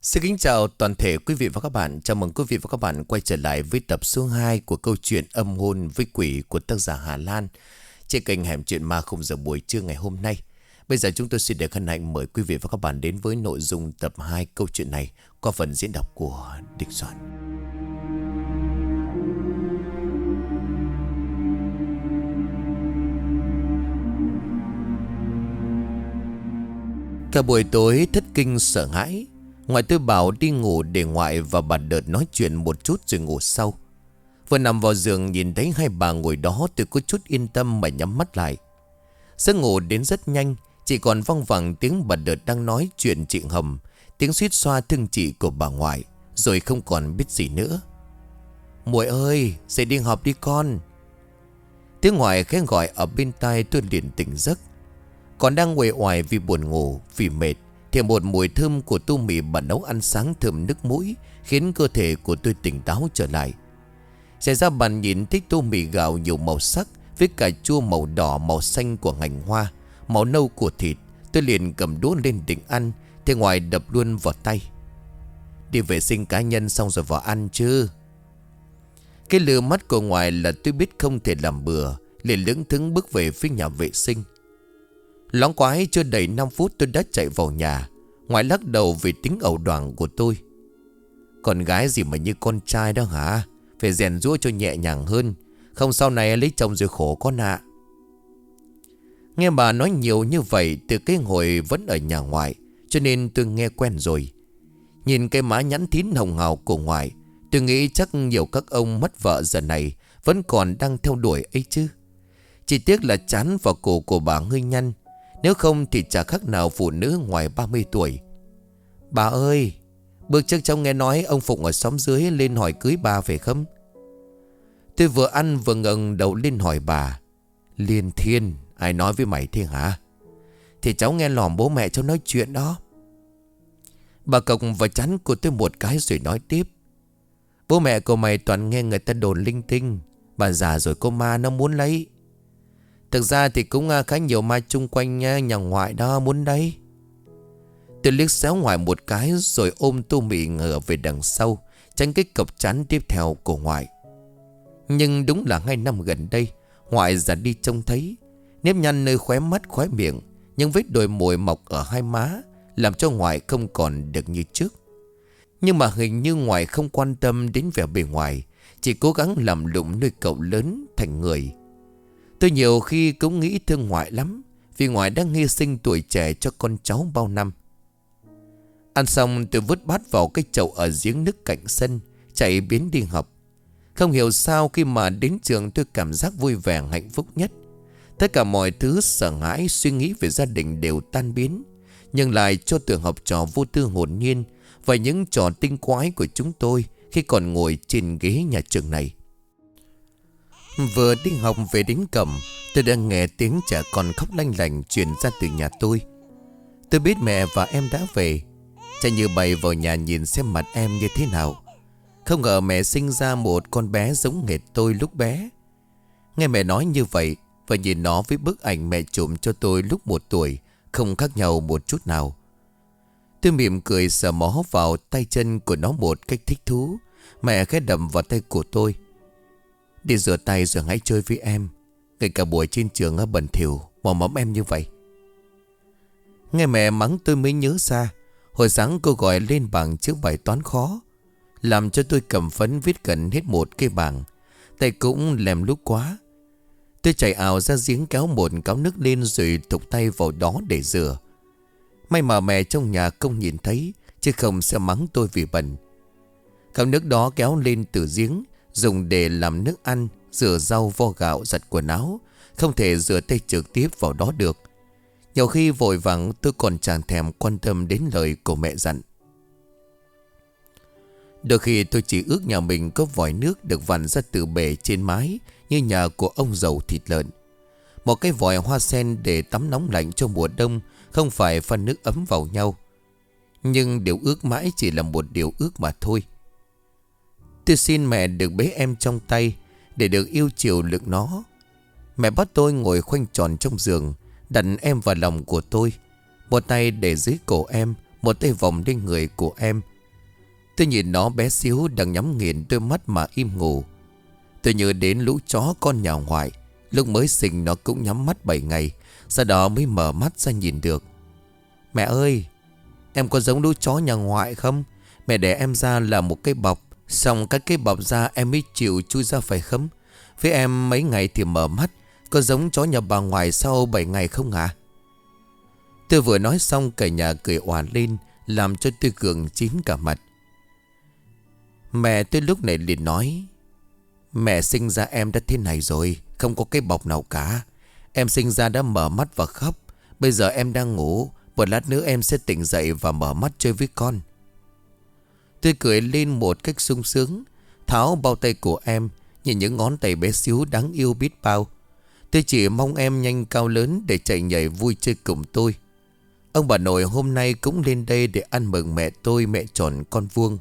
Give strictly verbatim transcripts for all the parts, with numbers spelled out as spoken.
Xin kính chào toàn thể quý vị và các bạn. Chào mừng quý vị và các bạn quay trở lại với tập số hai của câu chuyện Âm hồn với quỷ của tác giả Hà Lan trên kênh Hẻm Chuyện Ma khung giờ buổi trưa ngày hôm nay. Bây giờ chúng tôi xin được hân hạnh mời quý vị và các bạn đến với nội dung tập hai câu chuyện này qua phần diễn đọc của Địch Soạn. Cả buổi tối thất kinh sợ hãi. Ngoại tôi bảo đi ngủ để ngoại và bà Đợt nói chuyện một chút rồi ngủ sau. Vừa nằm vào giường nhìn thấy hai bà ngồi đó, tôi có chút yên tâm mà nhắm mắt lại. Giấc ngủ đến rất nhanh, chỉ còn văng vẳng tiếng bà Đợt đang nói chuyện chị Hầm, tiếng suýt xoa thương chị của bà ngoại, rồi không còn biết gì nữa. Muội ơi, dậy đi học đi con. Tiếng ngoại khẽ gọi ở bên tai, tôi liền tỉnh giấc. Còn đang uể oải vì buồn ngủ, vì mệt, thì một mùi thơm của tô mì bà nấu ăn sáng thơm nức mũi khiến cơ thể của tôi tỉnh táo trở lại. Chạy ra bàn nhìn thấy tô mì gạo nhiều màu sắc với cà chua màu đỏ, màu xanh của ngành hoa, màu nâu của thịt. Tôi liền cầm đũa lên định ăn thì ngoài đập luôn vào tay. Đi vệ sinh cá nhân xong rồi vào ăn chứ. Cái lừa mắt của ngoài là tôi biết không thể làm bừa, liền lững thững bước về phía nhà vệ sinh. Loáng quái chưa đầy năm phút tôi đã chạy vào nhà. Ngoại lắc đầu vì tính ẩu đoàng của tôi. Con gái gì mà như con trai đó hả? Phải rèn giũa cho nhẹ nhàng hơn, không sau này lấy chồng rồi khổ con ạ. Nghe bà nói nhiều như vậy từ cái hồi vẫn ở nhà ngoại, cho nên tôi nghe quen rồi. Nhìn cái má nhẵn thín hồng hào của ngoại, tôi nghĩ chắc nhiều các ông mất vợ giờ này vẫn còn đang theo đuổi ấy chứ. Chỉ tiếc là chán vào cổ của bà hơi nhăn. Nếu không thì chả khác nào phụ nữ ngoài ba mươi tuổi. Bà ơi, bước trước trong nghe nói ông Phụng ở xóm dưới lên hỏi cưới bà phải không? Tôi vừa ăn vừa ngẩng đầu lên hỏi bà. Liên Thiên, ai nói với mày thế hả? Thì cháu nghe lỏm bố mẹ cháu nói chuyện đó. Bà cộc vào chán của tôi một cái rồi nói tiếp. Bố mẹ của mày toàn nghe người ta đồn linh tinh. Bà già rồi cô ma nó muốn lấy. Thực ra thì cũng khá nhiều ma chung quanh nhà ngoại đó muốn đấy. Tôi liếc xéo ngoài một cái rồi ôm tô mì ngửa về đằng sau, tránh cái cọc chán tiếp theo của ngoại. Nhưng đúng là hai năm gần đây, ngoại già đi trông thấy. Nếp nhăn nơi khóe mắt khóe miệng, nhưng vết đồi mồi mọc ở hai má làm cho ngoại không còn được như trước. Nhưng mà hình như ngoại không quan tâm đến vẻ bề ngoài, chỉ cố gắng làm lụng nuôi cậu lớn thành người. Tôi nhiều khi cũng nghĩ thương ngoại lắm, vì ngoại đang hy sinh tuổi trẻ cho con cháu bao năm. Ăn xong tôi vứt bát vào cái chậu ở giếng nước cạnh sân, chạy biến đi học. Không hiểu sao khi mà đến trường tôi cảm giác vui vẻ hạnh phúc nhất. Tất cả mọi thứ sợ hãi suy nghĩ về gia đình đều tan biến, nhưng lại cho tưởng học trò vô tư hồn nhiên và những trò tinh quái của chúng tôi khi còn ngồi trên ghế nhà trường này. Vừa đi học về đến cổng, tôi đã nghe tiếng trẻ con khóc lanh lành truyền ra từ nhà tôi. Tôi biết mẹ và em đã về, chạy như bay vào nhà nhìn xem mặt em như thế nào. Không ngờ mẹ sinh ra một con bé giống hệt tôi lúc bé. Nghe mẹ nói như vậy và nhìn nó với bức ảnh mẹ chụp cho tôi lúc một tuổi, không khác nhau một chút nào. Tôi mỉm cười sờ mó vào tay chân của nó một cách thích thú. Mẹ khẽ đầm vào tay của tôi. Đi rửa tay rồi hãy chơi với em. Ngay cả buổi trên trường ở bẩn thỉu mò mẫm em như vậy. Nghe mẹ mắng tôi mới nhớ ra hồi sáng cô gọi lên bảng chữ bài toán khó, làm cho tôi cầm phấn viết gần hết một cái bảng. Tay cũng lem lút quá. Tôi chạy ào ra giếng kéo một cáo nước lên rồi thục tay vào đó để rửa. May mà mẹ trong nhà không nhìn thấy, chứ không sẽ mắng tôi vì bẩn. Cáo nước đó kéo lên từ giếng, dùng để làm nước ăn, rửa rau, vo gạo, giặt quần áo. Không thể rửa tay trực tiếp vào đó được. Nhiều khi vội vàng tôi còn chẳng thèm quan tâm đến lời của mẹ dặn. Đôi khi tôi chỉ ước nhà mình có vòi nước được vặn ra từ bể trên mái như nhà của ông giàu thịt lợn. Một cái vòi hoa sen để tắm nóng lạnh cho mùa đông, không phải pha nước ấm vào nhau. Nhưng điều ước mãi chỉ là một điều ước mà thôi. Tôi xin mẹ được bế em trong tay để được yêu chiều lực nó. Mẹ bắt tôi ngồi khoanh tròn trong giường, đặt em vào lòng của tôi. Một tay để dưới cổ em, một tay vòng lên người của em, Tôi nhìn nó bé xíu đang nhắm nghiền đôi mắt mà im ngủ. Tôi nhớ đến lũ chó con nhà ngoại. Lúc mới sinh nó cũng nhắm mắt bảy ngày, sau đó mới mở mắt ra nhìn được. Mẹ ơi, em có giống lũ chó nhà ngoại không? Mẹ để em ra là một cây bọc, xong các cây bọc ra em mới chịu chui ra phải không? Với em mấy ngày thì mở mắt, có giống chó nhà bà ngoại sau bảy ngày không ạ? À? Tôi vừa nói xong cả nhà cười òa lên, làm cho tôi gượng chín cả mặt. Mẹ tôi lúc này liền nói: Mẹ sinh ra em đã thế này rồi, không có cái bọc nào cả. Em sinh ra đã mở mắt và khóc. Bây giờ em đang ngủ, một lát nữa em sẽ tỉnh dậy và mở mắt chơi với con. Tôi cười lên một cách sung sướng, tháo bao tay của em, nhìn những ngón tay bé xíu đáng yêu biết bao. Tôi chỉ mong em nhanh cao lớn để chạy nhảy vui chơi cùng tôi. Ông bà nội hôm nay cũng lên đây để ăn mừng mẹ tôi, mẹ tròn con vuông.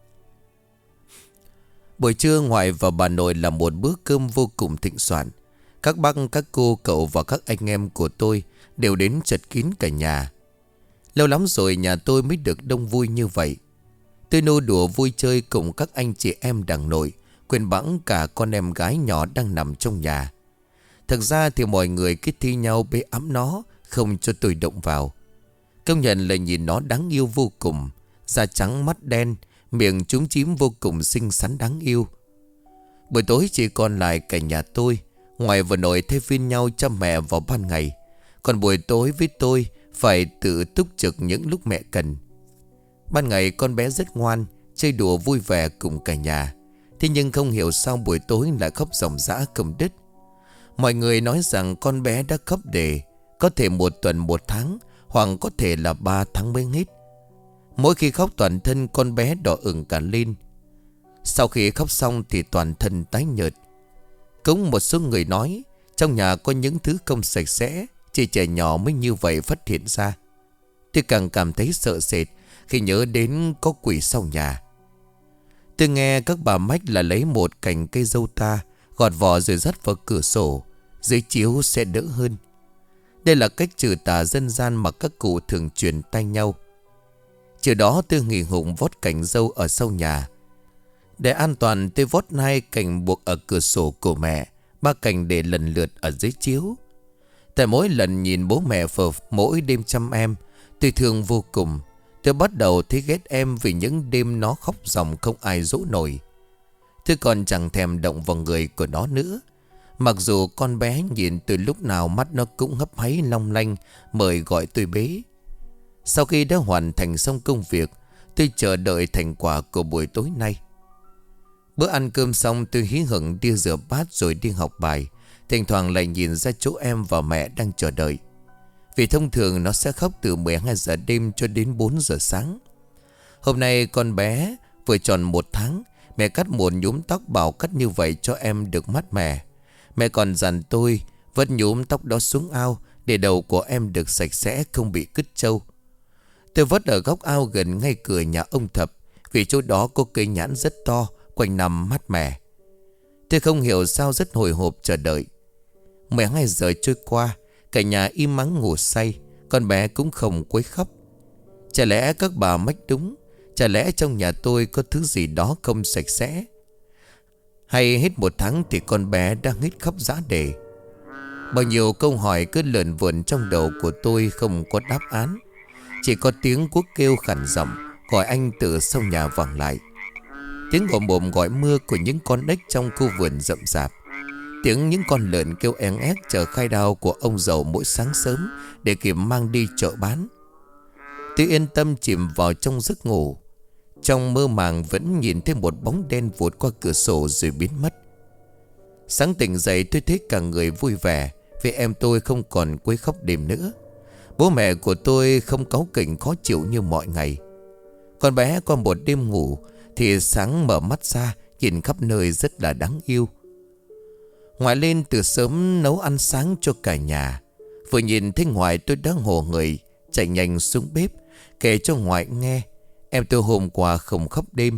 Buổi trưa ngoại và bà nội là một bữa cơm vô cùng thịnh soạn. Các bác, các cô, cậu và các anh em của tôi đều đến chật kín cả nhà. Lâu lắm rồi nhà tôi mới được đông vui như vậy. Tôi nô đùa vui chơi cùng các anh chị em đằng nội, quên bẵng cả con em gái nhỏ đang nằm trong nhà. Thực ra thì mọi người cứ thi nhau bế ẵm nó, không cho tôi động vào. Công nhận là nhìn nó đáng yêu vô cùng. Da trắng mắt đen, miệng chúm chím vô cùng xinh xắn đáng yêu. Buổi tối chỉ còn lại cả nhà tôi. Ngoại và nội thay phiên nhau chăm mẹ vào ban ngày, còn buổi tối với tôi phải tự túc trực những lúc mẹ cần. Ban ngày con bé rất ngoan, chơi đùa vui vẻ cùng cả nhà. Thế nhưng không hiểu sao buổi tối lại khóc ròng rã không đứt. Mọi người nói rằng con bé đã khóc để có thể một tuần một tháng, hoặc có thể là ba tháng mới hết. Mỗi khi khóc toàn thân con bé đỏ ửng cả lên. Sau khi khóc xong thì toàn thân tái nhợt. Cũng một số người nói trong nhà có những thứ không sạch sẽ, chỉ trẻ nhỏ mới như vậy phát hiện ra. Tôi càng cảm thấy sợ sệt khi nhớ đến có quỷ sau nhà. Tôi nghe các bà mách là lấy một cành cây dâu ta, gọt vỏ rồi dắt vào cửa sổ, dưới chiếu sẽ đỡ hơn. Đây là cách trừ tà dân gian mà các cụ thường truyền tay nhau. Chiều đó tôi nghỉ hụng vót cành dâu ở sau nhà. Để an toàn tôi vót hai cành buộc ở cửa sổ của mẹ, ba cành để lần lượt ở dưới chiếu. Tại mỗi lần nhìn bố mẹ phờ mỗi đêm chăm em, tôi thương vô cùng. Tôi bắt đầu thấy ghét em vì những đêm nó khóc ròng không ai dỗ nổi. Tôi còn chẳng thèm động vào người của nó nữa. Mặc dù con bé nhìn từ lúc nào mắt nó cũng hấp háy long lanh mời gọi tôi bế. Sau khi đã hoàn thành xong công việc, tôi chờ đợi thành quả của buổi tối nay. Bữa ăn cơm xong tôi hí hửng đi rửa bát rồi đi học bài. Thỉnh thoảng lại nhìn ra chỗ em và mẹ đang chờ đợi. Vì thông thường nó sẽ khóc từ mười hai giờ đêm cho đến bốn giờ sáng. Hôm nay con bé vừa tròn một tháng. Mẹ cắt một nhúm tóc bảo cắt như vậy cho em được mát mẻ. Mẹ còn dặn tôi vớt nhúm tóc đó xuống ao để đầu của em được sạch sẽ, không bị cứt trâu. Tôi vớt ở góc ao gần ngay cửa nhà ông Thập, vì chỗ đó có cây nhãn rất to, quanh năm mát mẻ. Tôi không hiểu sao rất hồi hộp chờ đợi. mười hai giờ trôi qua, cả nhà im ắng ngủ say, con bé cũng không quấy khóc. Chả lẽ các bà mách đúng? Chả lẽ trong nhà tôi có thứ gì đó không sạch sẽ? Hay hết một tháng thì con bé đang hết khóc rã rời? Bao nhiêu câu hỏi cứ lượn vượn trong đầu của tôi không có đáp án. Chỉ có tiếng cuốc kêu khản giọng gọi anh từ sau nhà vọng lại. Tiếng ồm ồm gọi mưa của những con ếch trong khu vườn rậm rạp. Tiếng những con lợn kêu éng ép chờ khai đao của ông giàu mỗi sáng sớm để kịp mang đi chợ bán. Tôi yên tâm chìm vào trong giấc ngủ. Trong mơ màng vẫn nhìn thấy một bóng đen vụt qua cửa sổ rồi biến mất. Sáng tỉnh dậy tôi thấy cả người vui vẻ vì em tôi không còn quấy khóc đêm nữa. Bố mẹ của tôi không cáu kỉnh khó chịu như mọi ngày. Con bé qua một đêm ngủ thì sáng mở mắt ra nhìn khắp nơi rất là đáng yêu. Ngoại lên từ sớm nấu ăn sáng cho cả nhà. Vừa nhìn thấy ngoại tôi đã hồ người chạy nhanh xuống bếp kể cho ngoại nghe em tôi hôm qua không khóc đêm.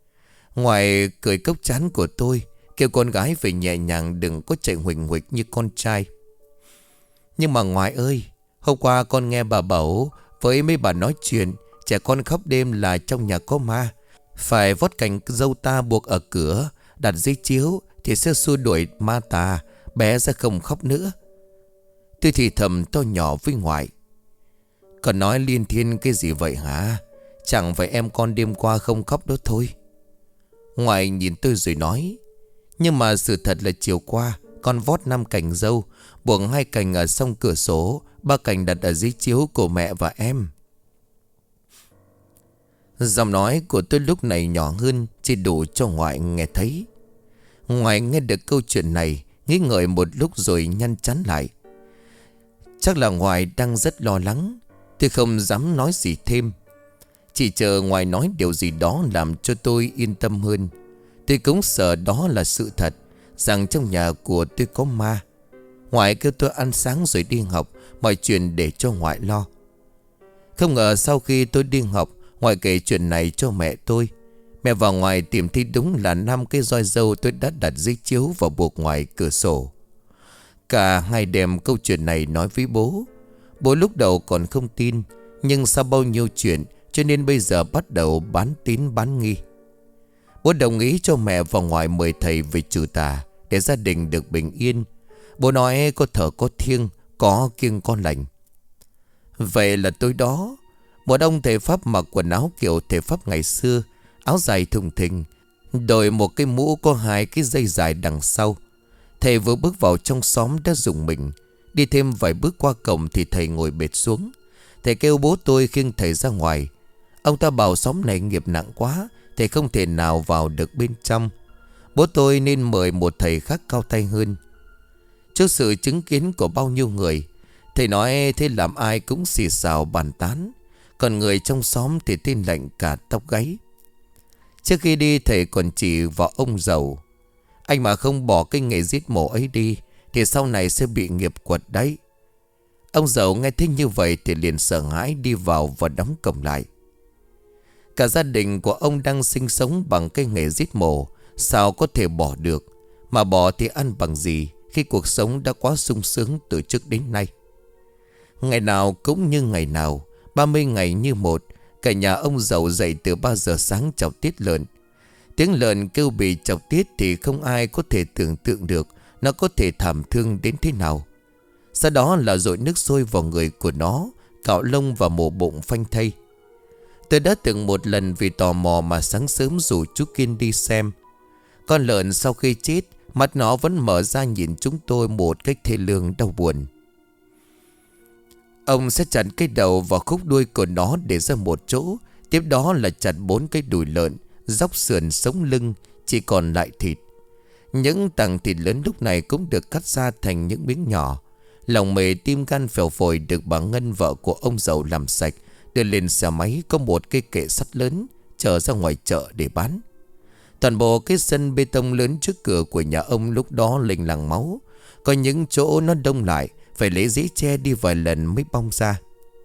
Ngoại cười cốc chán của tôi, kêu con gái về nhẹ nhàng đừng có chạy huỳnh huỳnh như con trai. Nhưng mà ngoại ơi, hôm qua con nghe bà Bảo với mấy bà nói chuyện trẻ con khóc đêm là trong nhà có ma. Phải vót cành dâu ta buộc ở cửa, đặt dưới chiếu thì sẽ xua đuổi ma tà, bé sẽ không khóc nữa. Tôi thì thầm to nhỏ với ngoại. Còn nói liên thiên cái gì vậy hả? Chẳng phải em con đêm qua không khóc đó thôi. Ngoại nhìn tôi rồi nói. Nhưng mà sự thật là chiều qua con vót năm cành dâu, buộc hai cành ở song cửa sổ, ba cành đặt ở dưới chiếu của mẹ và em. Giọng nói của tôi lúc này nhỏ hơn, chỉ đủ cho ngoại nghe thấy. Ngoại nghe được câu chuyện này, nghĩ ngợi một lúc rồi nhăn chán lại. Chắc là ngoại đang rất lo lắng. Tôi không dám nói gì thêm, chỉ chờ ngoại nói điều gì đó làm cho tôi yên tâm hơn. Tôi cũng sợ đó là sự thật, rằng trong nhà của tôi có ma. Ngoại kêu tôi ăn sáng rồi đi học, mọi chuyện để cho ngoại lo. Không ngờ sau khi tôi đi học, ngoại kể chuyện này cho mẹ tôi. Mẹ và ngoại tìm thấy đúng là năm cái roi dâu tôi đã đặt dưới chiếu và buộc ngoài cửa sổ. Cả hai đem câu chuyện này nói với bố. Bố lúc đầu còn không tin, nhưng sau bao nhiêu chuyện cho nên bây giờ bắt đầu bán tín bán nghi. Bố đồng ý cho mẹ và ngoại mời thầy về trừ tà, để gia đình được bình yên. Bố nói có thờ có thiêng, có kiêng có lành. Vậy là tối đó, một ông thầy Pháp mặc quần áo kiểu thầy Pháp ngày xưa, áo dài thùng thình, đội một cái mũ có hai cái dây dài đằng sau. Thầy vừa bước vào trong xóm đã rùng mình. Đi thêm vài bước qua cổng thì thầy ngồi bệt xuống. Thầy kêu bố tôi khiêng thầy ra ngoài. Ông ta bảo xóm này nghiệp nặng quá, thầy không thể nào vào được bên trong. Bố tôi nên mời một thầy khác cao tay hơn. Trước sự chứng kiến của bao nhiêu người, thầy nói thế làm ai cũng xì xào bàn tán. Còn người trong xóm thì tin lạnh cả tóc gáy. Trước khi đi thầy còn chỉ vào ông giàu. Anh mà không bỏ cái nghề giết mổ ấy đi thì sau này sẽ bị nghiệp quật đấy. Ông giàu nghe thấy như vậy thì liền sợ hãi đi vào và đóng cổng lại. Cả gia đình của ông đang sinh sống bằng cái nghề giết mổ, sao có thể bỏ được. Mà bỏ thì ăn bằng gì khi cuộc sống đã quá sung sướng từ trước đến nay. Ngày nào cũng như ngày nào, ba mươi ngày như một. Cả nhà ông giàu dậy từ ba giờ sáng chọc tiết lợn. Tiếng lợn kêu bị chọc tiết thì không ai có thể tưởng tượng được nó có thể thảm thương đến thế nào. Sau đó là dội nước sôi vào người của nó, cạo lông và mổ bụng phanh thây. Tôi đã từng một lần vì tò mò mà sáng sớm rủ chú Kiên đi xem. Con lợn sau khi chết, mắt nó vẫn mở ra nhìn chúng tôi một cách thê lương đau buồn. Ông sẽ chặt cái đầu và khúc đuôi của nó để ra một chỗ. Tiếp đó là chặt bốn cái đùi lợn, dóc sườn sống lưng, chỉ còn lại thịt. Những tảng thịt lớn lúc này cũng được cắt ra thành những miếng nhỏ. Lòng mề tim gan phèo phổi được bà Ngân, vợ của ông giàu, làm sạch, đưa lên xe máy có một cái kệ sắt lớn chở ra ngoài chợ để bán. Toàn bộ cái sân bê tông lớn trước cửa của nhà ông lúc đó lình lằng máu. Có những chỗ nó đông lại, phải lấy giấy che đi vài lần mới bong ra.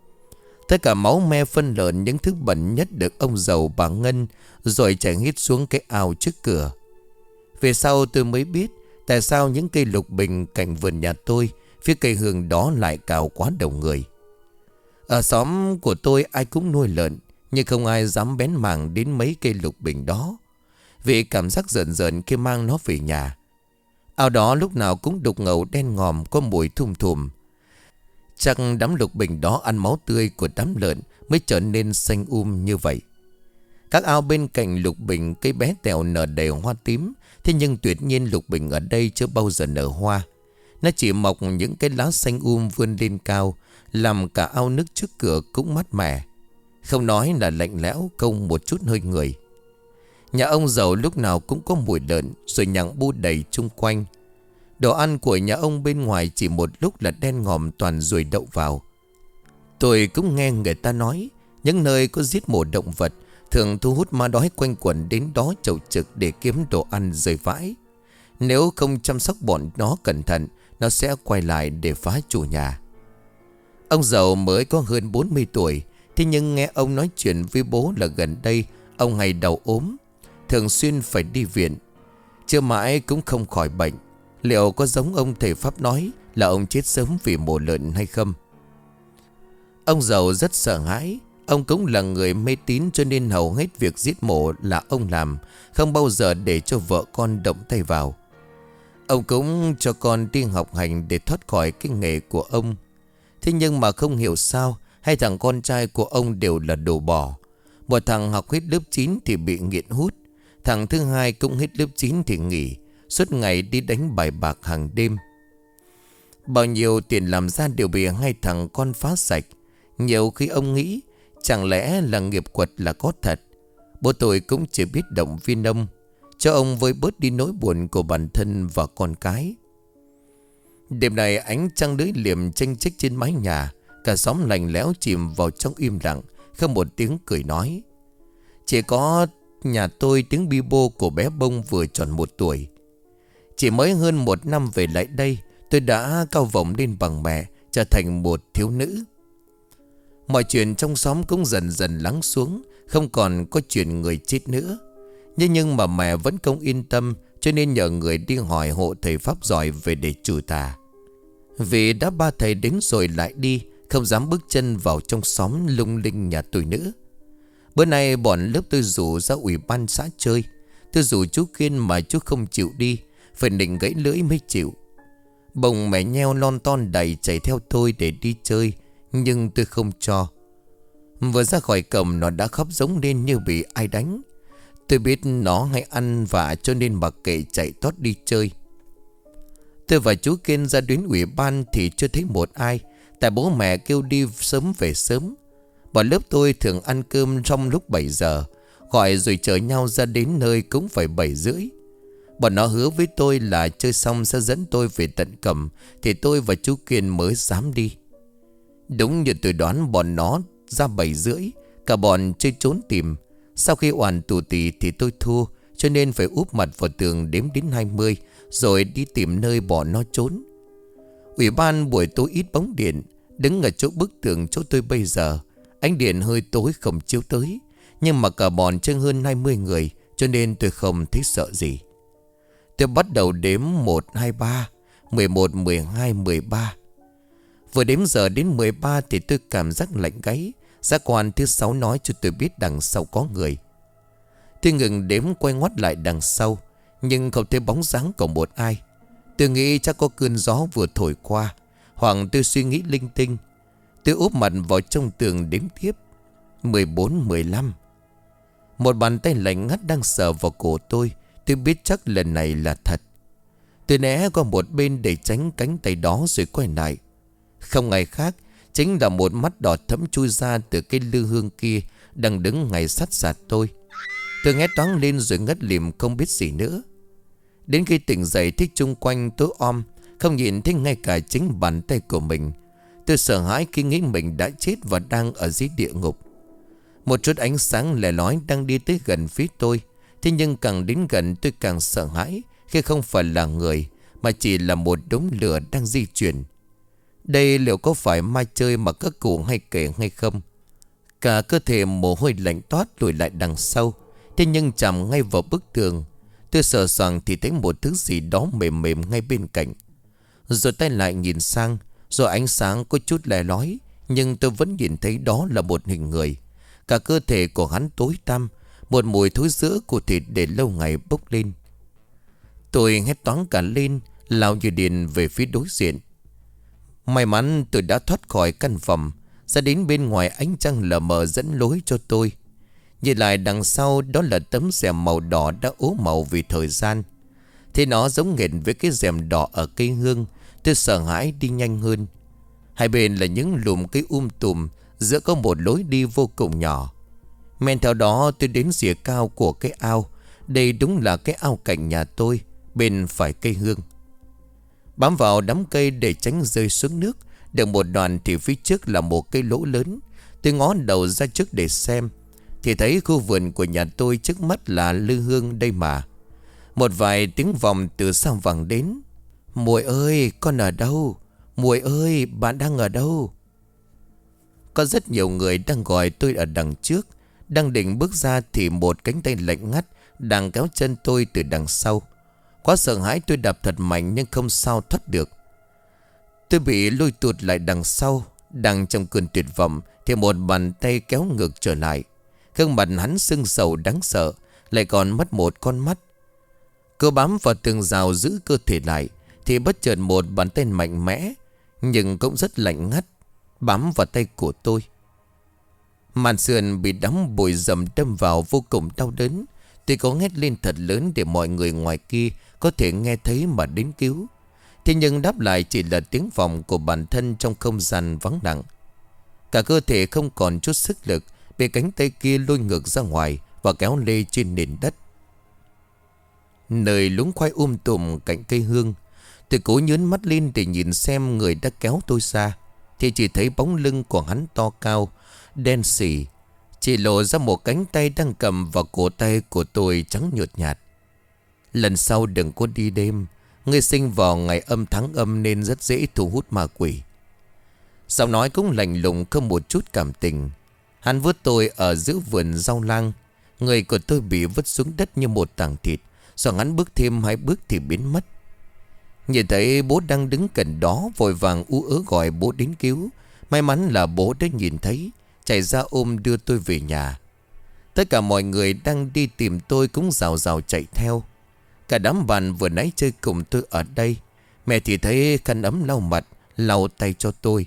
Tất cả máu me phân lợn, những thứ bẩn nhất được ông giàu, bà Ngân rồi chảy hết xuống cái ao trước cửa. Về sau tôi mới biết tại sao những cây lục bình cạnh vườn nhà tôi, phía cây hương đó lại cào quá đầu người. Ở xóm của tôi ai cũng nuôi lợn, nhưng không ai dám bén mảng đến mấy cây lục bình đó, vì cảm giác rợn rợn khi mang nó về nhà. Ao đó lúc nào cũng đục ngầu đen ngòm, có mùi thum thùm. Chắc đám lục bình đó ăn máu tươi của đám lợn mới trở nên xanh um như vậy. Các ao bên cạnh lục bình, cây bé tẹo nở đầy hoa tím. Thế nhưng tuyệt nhiên lục bình ở đây chưa bao giờ nở hoa. Nó chỉ mọc những cái lá xanh um vươn lên cao, làm cả ao nước trước cửa cũng mát mẻ. Không nói là lạnh lẽo, không một chút hơi người. Nhà ông giàu lúc nào cũng có mùi lợn, rồi nhặng bu đầy chung quanh. Đồ ăn của nhà ông bên ngoài chỉ một lúc là đen ngòm toàn ruồi đậu vào. Tôi cũng nghe người ta nói, những nơi có giết mổ động vật thường thu hút ma đói quanh quẩn đến đó chầu trực để kiếm đồ ăn rơi vãi. Nếu không chăm sóc bọn nó cẩn thận, nó sẽ quay lại để phá chủ nhà. Ông giàu mới có hơn bốn mươi tuổi, thế nhưng nghe ông nói chuyện với bố là gần đây ông hay đau ốm, thường xuyên phải đi viện. Chưa mãi cũng không khỏi bệnh. Liệu có giống ông thầy Pháp nói là ông chết sớm vì mổ lợn hay không? Ông giàu rất sợ hãi. Ông cũng là người mê tín, cho nên hầu hết việc giết mổ là ông làm, không bao giờ để cho vợ con động tay vào. Ông cũng cho con đi học hành để thoát khỏi cái nghề của ông. Thế nhưng mà không hiểu sao hai thằng con trai của ông đều là đồ bỏ. Một thằng học hết lớp chín thì bị nghiện hút. Thằng thứ hai cũng hết lớp chín thì nghỉ, suốt ngày đi đánh bài bạc hàng đêm. Bao nhiêu tiền làm ra đều bị hai thằng con phá sạch. Nhiều khi ông nghĩ chẳng lẽ là nghiệp quật là có thật. Bố tôi cũng chỉ biết động viên ông, cho ông vơi bớt đi nỗi buồn của bản thân và con cái. Đêm này ánh trăng lưỡi liềm chênh chích trên mái nhà. Cả xóm lạnh lẽo chìm vào trong im lặng, không một tiếng cười nói. Chỉ có nhà tôi tiếng bi bô của bé Bông vừa tròn một tuổi. Chỉ mới hơn một năm về lại đây, tôi đã cao vọng lên bằng mẹ, trở thành một thiếu nữ. Mọi chuyện trong xóm cũng dần dần lắng xuống, không còn có chuyện người chết nữa. Nhưng nhưng mà mẹ vẫn không yên tâm, cho nên nhờ người đi hỏi hộ thầy pháp giỏi về để trừ tà. Vì đã ba thầy đến rồi lại đi, không dám bước chân vào trong xóm lung linh nhà tôi nữa. Bữa nay bọn lớp tôi rủ ra ủy ban xã chơi. Tôi rủ chú Kiên mà chú không chịu đi, phải định gãy lưỡi mới chịu. Bồng mẹ nheo lon ton đầy chạy theo tôi để đi chơi, nhưng tôi không cho. Vừa ra khỏi cổng nó đã khóc giống lên như bị ai đánh. Tôi biết nó hay ăn vạ cho nên mặc kệ chạy tót đi chơi. Tôi và chú Kiên ra đến ủy ban thì chưa thấy một ai, tại bố mẹ kêu đi sớm về sớm. Bọn lớp tôi thường ăn cơm trong lúc bảy giờ, gọi rồi chở nhau ra đến nơi cũng phải bảy rưỡi. Bọn nó hứa với tôi là chơi xong sẽ dẫn tôi về tận Cẩm, thì tôi và chú Kiên mới dám đi. Đúng như tôi đoán, bọn nó ra bảy rưỡi, cả bọn chơi trốn tìm. Sau khi oàn tù tì thì tôi thua, cho nên phải úp mặt vào tường đếm đến hai mươi, rồi đi tìm nơi bọn nó trốn. Ủy ban buổi tối ít bóng điện, đứng ở chỗ bức tường chỗ tôi bây giờ. Ánh điện hơi tối không chiếu tới, nhưng mà cả bọn chân hơn hai mươi người, cho nên tôi không thấy sợ gì. Tôi bắt đầu đếm một, hai, ba, mười một, mười hai, mười ba. Vừa đếm giờ đến mười ba thì tôi cảm giác lạnh gáy. Giác quan thứ sáu nói cho tôi biết đằng sau có người. Tôi ngừng đếm, quay ngoắt lại đằng sau, nhưng không thấy bóng dáng của một ai. Tôi nghĩ chắc có cơn gió vừa thổi qua, hoặc tôi suy nghĩ linh tinh. Tôi úp mặt vào trong tường đếm tiếp. Mười bốn, mười lăm. Một bàn tay lạnh ngắt đang sờ vào cổ tôi. Tôi biết chắc lần này là thật. Tôi né qua một bên để tránh cánh tay đó rồi quay lại. Không ai khác, chính là một mắt đỏ thẫm chui ra từ cái lư hương kia, đang đứng ngay sát sạt tôi. Tôi nghe toáng lên rồi ngất lịm không biết gì nữa. Đến khi tỉnh dậy thấy chung quanh tối om, không nhìn thấy ngay cả chính bàn tay của mình. Tôi sợ hãi khi nghĩ mình đã chết và đang ở dưới địa ngục. Một chút ánh sáng lẻ lói đang đi tới gần phía tôi. Thế nhưng càng đến gần tôi càng sợ hãi, khi không phải là người, mà chỉ là một đống lửa đang di chuyển. Đây liệu có phải ma chơi mà các cụ hay kể hay không? Cả cơ thể mồ hôi lạnh toát lùi lại đằng sau. Thế nhưng chạm ngay vào bức tường. Tôi sờ soạng thì thấy một thứ gì đó mềm mềm ngay bên cạnh. Rồi tay lại nhìn sang, rồi ánh sáng có chút lẻ lói, nhưng tôi vẫn nhìn thấy đó là một hình người. Cả cơ thể của hắn tối tăm, một mùi thối rữa của thịt để lâu ngày bốc lên. Tôi hét toáng cả lên, lao như điện về phía đối diện. May mắn tôi đã thoát khỏi căn phòng, ra đến bên ngoài ánh trăng lờ mờ dẫn lối cho tôi. Nhìn lại đằng sau, đó là tấm rèm màu đỏ đã ố màu vì thời gian. Thế nó giống nghệt với cái rèm đỏ ở cây hương. Tôi sợ hãi đi nhanh hơn. Hai bên là những lùm cây um tùm, giữa có một lối đi vô cùng nhỏ. Men theo đó tôi đến rìa cao của cái ao. Đây đúng là cái ao cạnh nhà tôi, bên phải cây hương. Bám vào đám cây để tránh rơi xuống nước. Được một đoạn thì phía trước là một cây lỗ lớn. Tôi ngó đầu ra trước để xem, thì thấy khu vườn của nhà tôi trước mắt là lư hương đây mà. Một vài tiếng vọng từ sau vẳng đến. Muội ơi, con ở đâu? Muội ơi, bạn đang ở đâu? Có rất nhiều người đang gọi tôi ở đằng trước. Đang định bước ra thì một cánh tay lạnh ngắt đang kéo chân tôi từ đằng sau. Quá sợ hãi tôi đạp thật mạnh nhưng không sao thoát được. Tôi bị lôi tụt lại đằng sau. Đang trong cơn tuyệt vọng, thì một bàn tay kéo ngược trở lại. Gương mặt hắn sưng sầu đáng sợ, lại còn mất một con mắt. Cứ bám vào tường rào giữ cơ thể lại, thì bất chợt một bàn tay mạnh mẽ nhưng cũng rất lạnh ngắt bám vào tay của tôi. Màn sườn bị đóng bụi rậm đâm vào vô cùng đau đớn. Tôi có hét lên thật lớn để mọi người ngoài kia có thể nghe thấy mà đến cứu. Thế nhưng đáp lại chỉ là tiếng vọng của bản thân trong không gian vắng lặng. Cả cơ thể không còn chút sức lực, bị cánh tay kia lôi ngược ra ngoài và kéo lê trên nền đất. Nơi lúng khoai um tùm cạnh cây hương, tôi cố nhớn mắt lên để nhìn xem người đã kéo tôi ra. Thì chỉ thấy bóng lưng của hắn to cao, đen xỉ, chỉ lộ ra một cánh tay đang cầm vào cổ tay của tôi trắng nhợt nhạt. Lần sau đừng có đi đêm, ngươi sinh vào ngày âm tháng âm nên rất dễ thu hút ma quỷ. Giọng nói cũng lạnh lùng không một chút cảm tình. Hắn vớt tôi ở giữa vườn rau lang. Người của tôi bị vứt xuống đất như một tảng thịt. Rồi hắn bước thêm hai bước thì biến mất. Nhìn thấy bố đang đứng cạnh đó, vội vàng ú ớ gọi bố đến cứu. May mắn là bố đã nhìn thấy, chạy ra ôm đưa tôi về nhà. Tất cả mọi người đang đi tìm tôi cũng rào rào chạy theo. Cả đám bạn vừa nãy chơi cùng tôi ở đây, mẹ thì thấy khăn ấm lau mặt, lau tay cho tôi.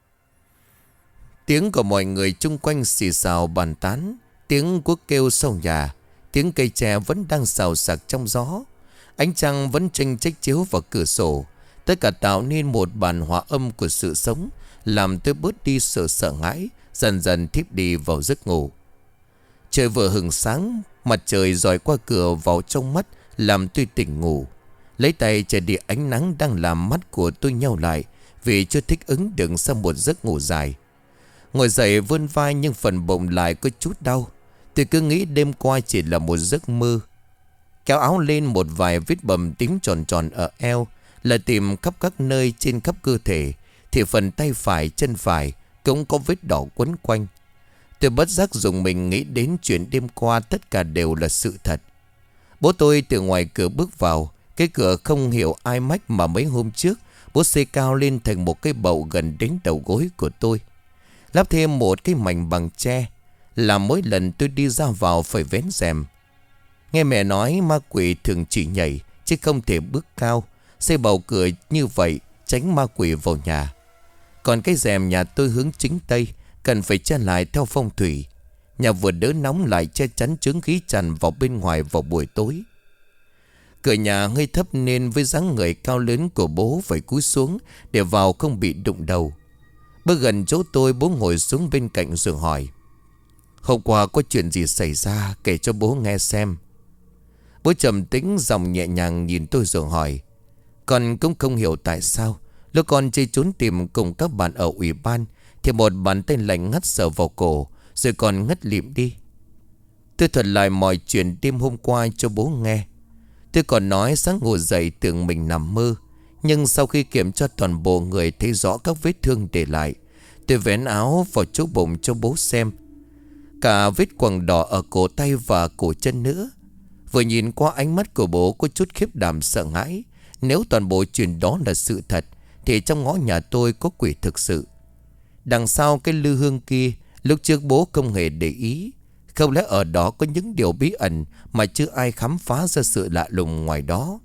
Tiếng của mọi người chung quanh xì xào bàn tán, tiếng cuốc kêu sau nhà, tiếng cây tre vẫn đang xào xạc trong gió. Ánh trăng vẫn chênh chếch chiếu vào cửa sổ. Tất cả tạo nên một bản hòa âm của sự sống, làm tôi bớt đi sự sợ hãi, dần dần thiếp đi vào giấc ngủ. Trời vừa hừng sáng, mặt trời dọi qua cửa vào trong mắt, làm tôi tỉnh ngủ. Lấy tay che đi ánh nắng đang làm mắt của tôi nheo lại, vì chưa thích ứng được sau một giấc ngủ dài. Ngồi dậy vươn vai nhưng phần bụng lại có chút đau. Tôi cứ nghĩ đêm qua chỉ là một giấc mơ. Kéo áo lên, một vài vết bầm tím tròn tròn ở eo, là tìm khắp các nơi trên khắp cơ thể. Thì phần tay phải, chân phải cũng có vết đỏ quấn quanh. Tôi bất giác dùng mình nghĩ đến chuyện đêm qua tất cả đều là sự thật. Bố tôi từ ngoài cửa bước vào. Cái cửa không hiểu ai mách mà mấy hôm trước bố xây cao lên thành một cái bậu gần đến đầu gối của tôi, lắp thêm một cái mảnh bằng tre, làm mỗi lần tôi đi ra vào phải vén rèm. Nghe mẹ nói ma quỷ thường chỉ nhảy chứ không thể bước cao. Xây bầu cửa như vậy tránh ma quỷ vào nhà. Còn cái rèm nhà tôi hướng chính tây, cần phải che lại theo phong thủy. Nhà vừa đỡ nóng lại che chắn chướng khí tràn vào bên ngoài vào buổi tối. Cửa nhà hơi thấp nên với dáng người cao lớn của bố phải cúi xuống để vào không bị đụng đầu. Bước gần chỗ tôi, bố ngồi xuống bên cạnh rồi hỏi: "Hôm qua có chuyện gì xảy ra, kể cho bố nghe xem." Bố trầm tĩnh, giọng nhẹ nhàng nhìn tôi rồi hỏi: "Con cũng không hiểu tại sao lúc con chơi trốn tìm cùng các bạn ở ủy ban thì một bàn tay lạnh ngắt sờ vào cổ, rồi còn ngất lịm đi." Tôi thuật lại mọi chuyện đêm hôm qua cho bố nghe. Tôi còn nói sáng ngủ dậy tưởng mình nằm mơ, nhưng sau khi kiểm tra toàn bộ người thấy rõ các vết thương để lại. Tôi vén áo vào chỗ bụng cho bố xem, cả vết quầng đỏ ở cổ tay và cổ chân nữa. Vừa nhìn qua ánh mắt của bố có chút khiếp đảm sợ hãi. Nếu toàn bộ chuyện đó là sự thật thì trong ngõ nhà tôi có quỷ thực sự. Đằng sau cái lư hương kia, lúc trước bố không hề để ý. Không lẽ ở đó có những điều bí ẩn mà chưa ai khám phá ra sự lạ lùng ngoài đó?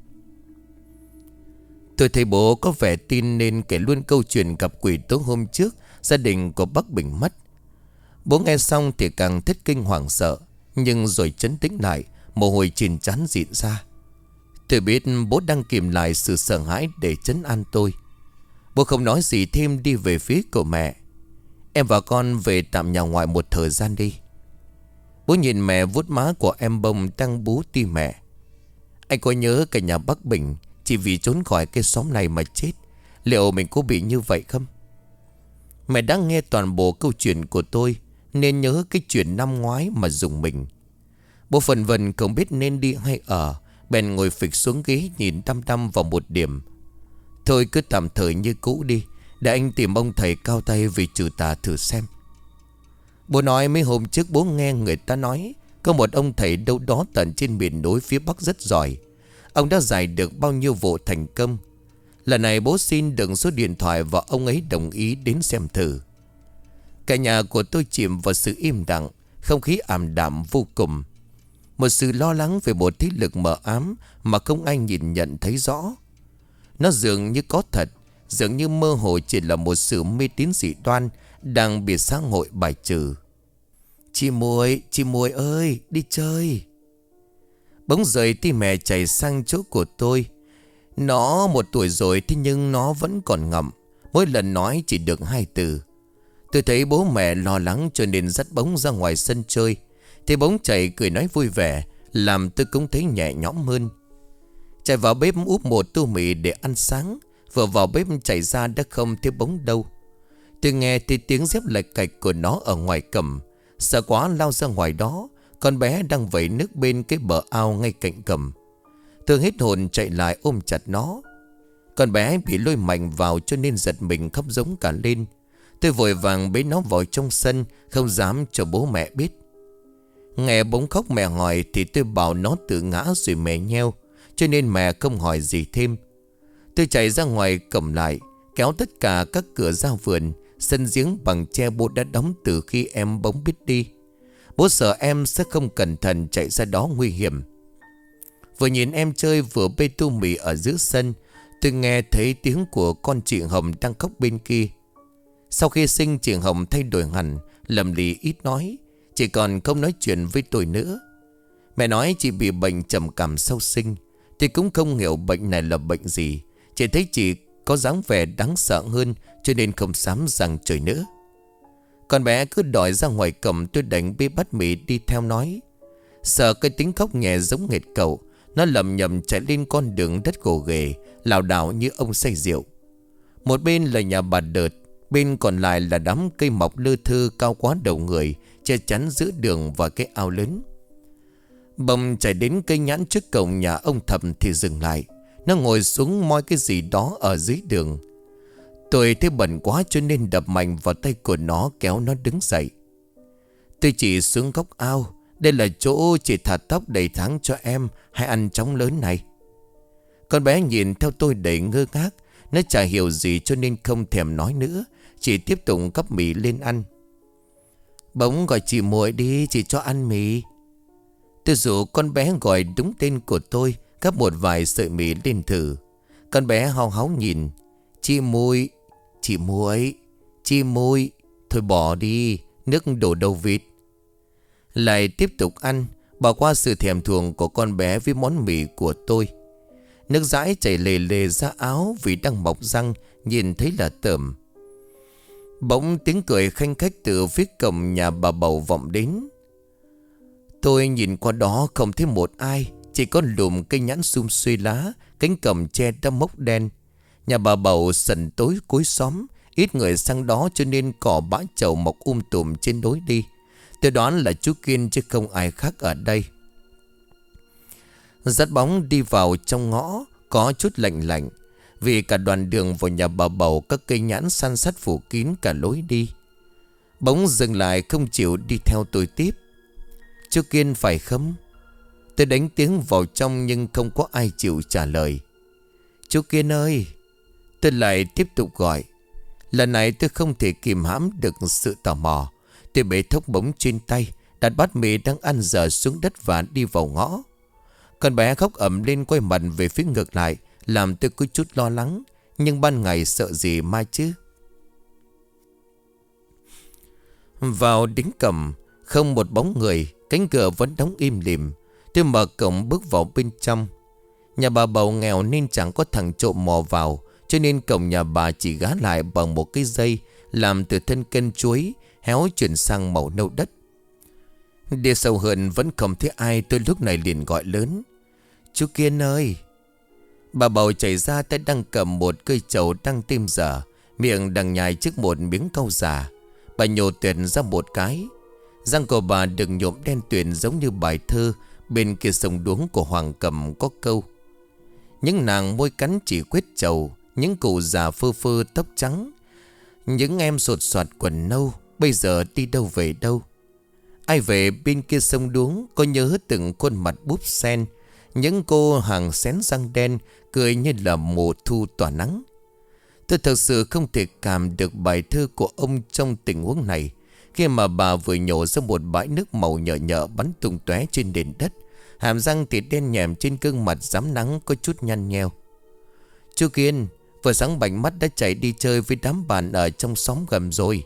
Tôi thấy bố có vẻ tin nên kể luôn câu chuyện gặp quỷ tối hôm trước gia đình của bác Bình mất. Bố nghe xong thì càng thất kinh hoảng sợ, nhưng rồi trấn tĩnh lại, mồ hôi trên trán rịn ra. Tôi biết bố đang kìm lại sự sợ hãi để trấn an tôi. Bố không nói gì thêm, đi về phía của mẹ. "Em và con về tạm nhà ngoại một thời gian đi." Bố nhìn mẹ vuốt má của em bông đang bú ti mẹ. "Anh có nhớ cả nhà bác Bình chỉ vì trốn khỏi cái xóm này mà chết, liệu mình có bị như vậy không?" Mẹ đã nghe toàn bộ câu chuyện của tôi nên nhớ cái chuyện năm ngoái mà dùng mình. Bố phần vần không biết nên đi hay ở, bèn ngồi phịch xuống ghế nhìn đăm đăm vào một điểm. "Thôi cứ tạm thời như cũ đi, để anh tìm ông thầy cao tay vì trừ tà thử xem." Bố nói mấy hôm trước bố nghe người ta nói có một ông thầy đâu đó tận trên miền núi phía Bắc rất giỏi. Ông đã giải được bao nhiêu vụ thành công. Lần này bố xin được số điện thoại và ông ấy đồng ý đến xem thử. Cả nhà của tôi chìm vào sự im lặng, không khí ảm đạm vô cùng. Một sự lo lắng về một thế lực mờ ám mà không ai nhìn nhận thấy rõ. Nó dường như có thật, dường như mơ hồ chỉ là một sự mê tín dị đoan đang bị xã hội bài trừ. Chị Muội, chị Muội ơi, đi chơi. Bỗng rời tim mẹ chạy sang chỗ của tôi. Nó một tuổi rồi thế nhưng nó vẫn còn ngậm. Mỗi lần nói chỉ được hai từ. Tôi thấy bố mẹ lo lắng cho nên dắt Bóng ra ngoài sân chơi. Thì Bóng chạy cười nói vui vẻ, làm tôi cũng thấy nhẹ nhõm hơn. Chạy vào bếp úp một tô mì để ăn sáng. Vừa vào bếp chạy ra đã không thấy Bóng đâu. Tôi nghe thì tiếng dép lạch cạch của nó ở ngoài cầm. Sợ quá lao ra ngoài đó. Con bé đang vẩy nước bên cái bờ ao ngay cạnh cầm. Tôi hết hồn chạy lại ôm chặt nó. Con bé bị lôi mạnh vào cho nên giật mình khóc giống cả lên. Tôi vội vàng bế nó vào trong sân, không dám cho bố mẹ biết. Nghe Bóng khóc mẹ hỏi thì tôi bảo nó tự ngã rồi mẹ nheo, cho nên mẹ không hỏi gì thêm. Tôi chạy ra ngoài cầm lại, kéo tất cả các cửa ra vườn. Sân giếng bằng tre bố đã đóng từ khi em Bóng biết đi. Bố sợ em sẽ không cẩn thận chạy ra đó nguy hiểm. Vừa nhìn em chơi vừa bê tô mì ở giữa sân, tôi nghe thấy tiếng của con chị Hồng đang khóc bên kia. Sau khi sinh chị Hồng thay đổi hẳn, lầm lì ít nói, chỉ còn không nói chuyện với tôi nữa. Mẹ nói chị bị bệnh trầm cảm sau sinh. Thì cũng không hiểu bệnh này là bệnh gì, chỉ thấy chị có dáng vẻ đáng sợ hơn, cho nên không dám rằng trời nữa. Con bé cứ đòi ra ngoài cầm, tôi đành bê bát mì đi theo nói. Sợ cái tính khóc nhẹ giống nghệt cậu, nó lầm nhầm chạy lên con đường đất gồ ghề, lảo đảo như ông say rượu. Một bên là nhà bà Đợt, bên còn lại là đám cây mọc lơ thơ cao quá đầu người, che chắn giữa đường và cái ao lớn. Bông chạy đến cây nhãn trước cổng nhà ông Thầm thì dừng lại. Nó ngồi xuống moi cái gì đó ở dưới đường. Tôi thấy bẩn quá cho nên đập mạnh vào tay của nó, kéo nó đứng dậy. Tôi chỉ xuống góc ao. Đây là chỗ chỉ thả tóc đầy tháng cho em hay ăn chóng lớn này. Con bé nhìn theo tôi đầy ngơ ngác. Nó chả hiểu gì cho nên không thèm nói nữa, chỉ tiếp tục gắp mì lên ăn. Bỗng gọi chị Muội đi, chị cho ăn mì. Tôi rủ con bé gọi đúng tên của tôi, gắp một vài sợi mì lên thử. Con bé hao háo nhìn. Chị Muội, chị Muội, chị Muội. Thôi bỏ đi, nước đổ đầu vịt. Lại tiếp tục ăn, bỏ qua sự thèm thuồng của con bé với món mì của tôi. Nước dãi chảy lề lề ra áo vì đang mọc răng, nhìn thấy là tởm. Bỗng tiếng cười khanh khách từ phía cổng nhà bà Bầu vọng đến. Tôi nhìn qua đó không thấy một ai, chỉ có lùm cây nhãn sum xuê lá, cánh cổng tre đã mốc đen. Nhà bà Bầu sần tối cuối xóm, ít người sang đó cho nên cỏ bã chậu mọc um tùm trên lối đi. Tôi đoán là chú Kiên chứ không ai khác ở đây. Dắt Bóng đi vào trong ngõ, có chút lạnh lạnh, vì cả đoàn đường vào nhà bà Bầu các cây nhãn san sát phủ kín cả lối đi. Bóng dừng lại không chịu đi theo tôi tiếp. Chú Kiên phải không? Tôi đánh tiếng vào trong nhưng không có ai chịu trả lời. Chú Kiên ơi! Tôi lại tiếp tục gọi. Lần này tôi không thể kìm hãm được sự tò mò. Tôi bế thốc Bóng trên tay, đặt bát mì đang ăn dở xuống đất và đi vào ngõ. Con bé khóc ầm lên quay mặt về phía ngược lại, làm tôi có chút lo lắng. Nhưng ban ngày sợ gì mai chứ. Vào đính cầm, không một bóng người, cánh cửa vẫn đóng im lìm. Tôi mở cổng bước vào bên trong. Nhà bà Bầu nghèo nên chẳng có thằng trộm mò vào, cho nên cổng nhà bà chỉ gá lại bằng một cái dây làm từ thân cây chuối héo chuyển sang màu nâu đất. Đi sâu hơn vẫn không thấy ai, tôi lúc này liền gọi lớn. Chú Kiên ơi! Bà Bầu chạy ra, tay đang cầm một cây trầu đang tim dở, miệng đang nhai trước một miếng cau già. Bà nhổ tuyệt ra một cái. Răng của bà đừng nhuộm đen tuyền giống như bài thơ bên kia sông Đuống của Hoàng Cầm có câu. Những nàng môi cắn chỉ quyết trầu, những cụ già phơ phơ tóc trắng, những em sột soạt quần nâu, bây giờ đi đâu về đâu. Ai về bên kia sông Đuống có nhớ từng khuôn mặt búp sen, những cô hàng xén răng đen cười như là mùa thu tỏa nắng. Tôi thật sự không thể cảm được bài thơ của ông trong tình huống này, Khi mà bà vừa nhổ ra một bãi nước màu nhợ nhợ bắn tung tóe trên nền đất. Hàm răng thì đen nhèm, trên gương mặt rám nắng có chút nhăn nheo. Chú Kiên vừa sáng bảnh mắt đã chạy đi chơi với đám bạn ở trong xóm gần rồi.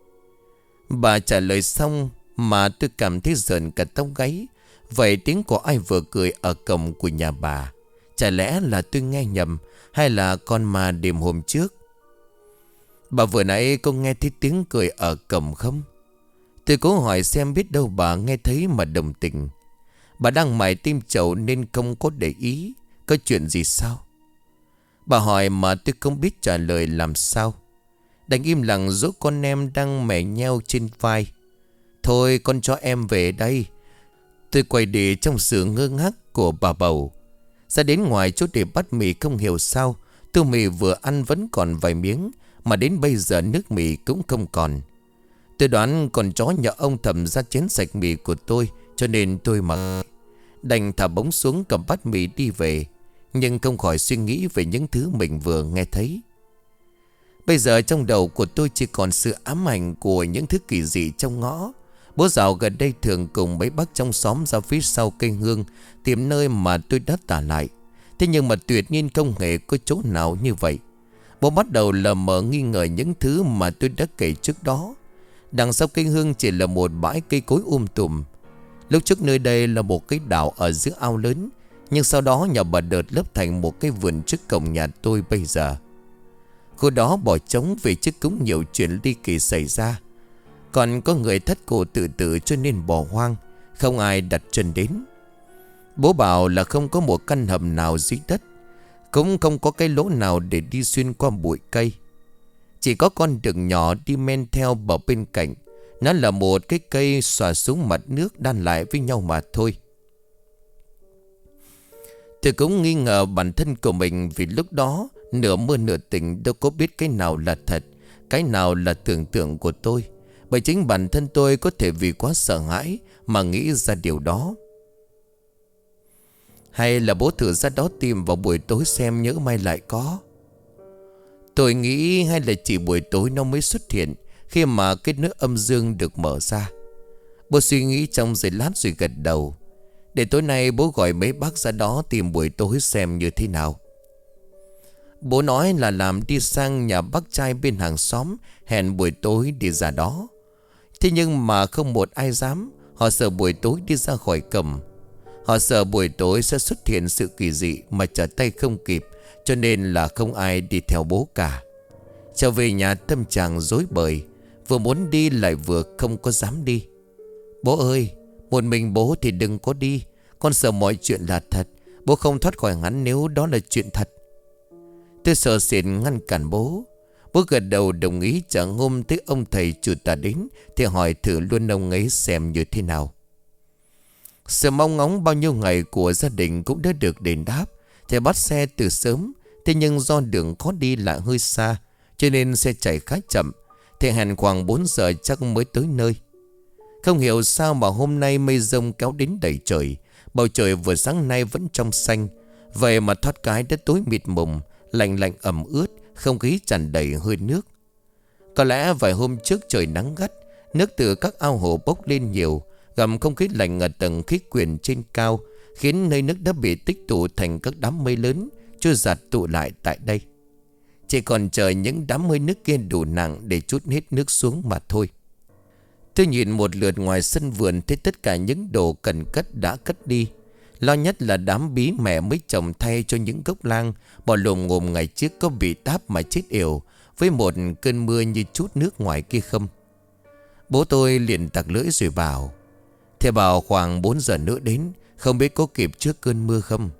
Bà trả lời xong mà tôi cảm thấy rợn cả tóc gáy. Vậy tiếng của ai vừa cười ở cổng của nhà bà? Chả lẽ là tôi nghe nhầm, hay là con ma đêm hôm trước? Bà vừa nãy có nghe thấy tiếng cười ở cổng không? Tôi cố hỏi xem biết đâu bà nghe thấy mà đồng tình. Bà đang mải tim chậu nên không có để ý. Có chuyện gì sao? Bà hỏi mà tôi không biết trả lời làm sao. Đành im lặng dỗ con em đang mẻ nheo trên vai. Thôi con cho em về đây. Tôi quay đi trong sự ngơ ngác của bà bầu. Ra đến ngoài chỗ để bắt mì không hiểu sao tô mì vừa ăn vẫn còn vài miếng, mà đến bây giờ nước mì cũng không còn. Tôi đoán con chó nhà ông Thầm ra chén sạch mì của tôi, cho nên tôi mặc đành thả bóng xuống cầm bát mì đi về. Nhưng không khỏi suy nghĩ về những thứ mình vừa nghe thấy. Bây giờ trong đầu của tôi chỉ còn sự ám ảnh của những thứ kỳ dị trong ngõ. Bố dạo gần đây thường cùng mấy bác trong xóm ra phía sau cây hương tìm nơi mà tôi đã tả lại. Thế nhưng mà tuyệt nhiên không hề có chỗ nào như vậy. Bố bắt đầu lờ mờ nghi ngờ những thứ mà tôi đã kể trước đó. Đằng sau cây hương chỉ là một bãi cây cối um tùm. Lúc trước nơi đây là một cái đảo ở giữa ao lớn, nhưng sau đó nhà bà đợt lấp thành một cái vườn trước cổng nhà tôi bây giờ. Khu đó bỏ trống vì trước cũng nhiều chuyện ly kỳ xảy ra. Còn có người thất cổ tự tử cho nên bỏ hoang, không ai đặt chân đến. Bố bảo là không có một căn hầm nào dưới đất, cũng không có cái lỗ nào để đi xuyên qua bụi cây. Chỉ có con đường nhỏ đi men theo bờ bên cạnh. Nó là một cái cây xòa xuống mặt nước đan lại với nhau mà thôi. Tôi cũng nghi ngờ bản thân của mình, vì lúc đó nửa mơ nửa tỉnh đâu có biết cái nào là thật, cái nào là tưởng tượng của tôi. Bởi chính bản thân tôi có thể vì quá sợ hãi mà nghĩ ra điều đó. Hay là bố thử ra đó tìm vào buổi tối xem nhỡ may lại có. Tôi nghĩ hay là chỉ buổi tối nó mới xuất hiện, khi mà cái nước âm dương được mở ra. Bố suy nghĩ trong giây lát rồi gật đầu. Để tối nay bố gọi mấy bác ra đó tìm buổi tối xem như thế nào. Bố nói là làm đi sang nhà bác trai bên hàng xóm, hẹn buổi tối đi ra đó. Thế nhưng mà không một ai dám. Họ sợ buổi tối đi ra khỏi cổng. Họ sợ buổi tối sẽ xuất hiện sự kỳ dị mà trở tay không kịp, cho nên là không ai đi theo bố cả. Trở về nhà tâm trạng rối bời, vừa muốn đi lại vừa không có dám đi. Bố ơi, một mình bố thì đừng có đi. Con sợ mọi chuyện là thật. Bố không thoát khỏi hắn nếu đó là chuyện thật. Tôi sợ sệt ngăn cản bố. Bố gật đầu đồng ý. Chẳng hôm tới ông thầy chủ tả đến thì hỏi thử luôn ông ấy xem như thế nào. Sự mong ngóng bao nhiêu ngày của gia đình cũng đã được đền đáp. Thầy bắt xe từ sớm. Thế nhưng do đường khó đi lại hơi xa, cho nên xe chạy khá chậm. Thầy hẹn khoảng bốn giờ chắc mới tới nơi. Không hiểu sao mà hôm nay mây rông kéo đến đầy trời. Bầu trời vừa sáng nay vẫn trong xanh. Vậy mà thoát cái đã tối mịt mùng, lạnh lạnh ẩm ướt, không khí tràn đầy hơi nước. Có lẽ vài hôm trước trời nắng gắt, nước từ các ao hồ bốc lên nhiều, gầm không khí lạnh ở tầng khí quyển trên cao, khiến nơi nước đã bị tích tụ thành các đám mây lớn, trôi giạt tụ lại tại đây. Chỉ còn chờ những đám mây nước kia đủ nặng để trút hết nước xuống mà thôi. Tôi nhìn một lượt ngoài sân vườn, thấy tất cả những đồ cần cất đã cất đi. Lo nhất là đám bí mẹ mới trồng thay cho những gốc lang bỏ lồm ngồm ngày trước có bị táp mà chết yểu với một cơn mưa như chút nước ngoài kia không. Bố tôi liền tặc lưỡi rồi bảo: "Thế bảo khoảng bốn giờ nữa đến, không biết có kịp trước cơn mưa không?"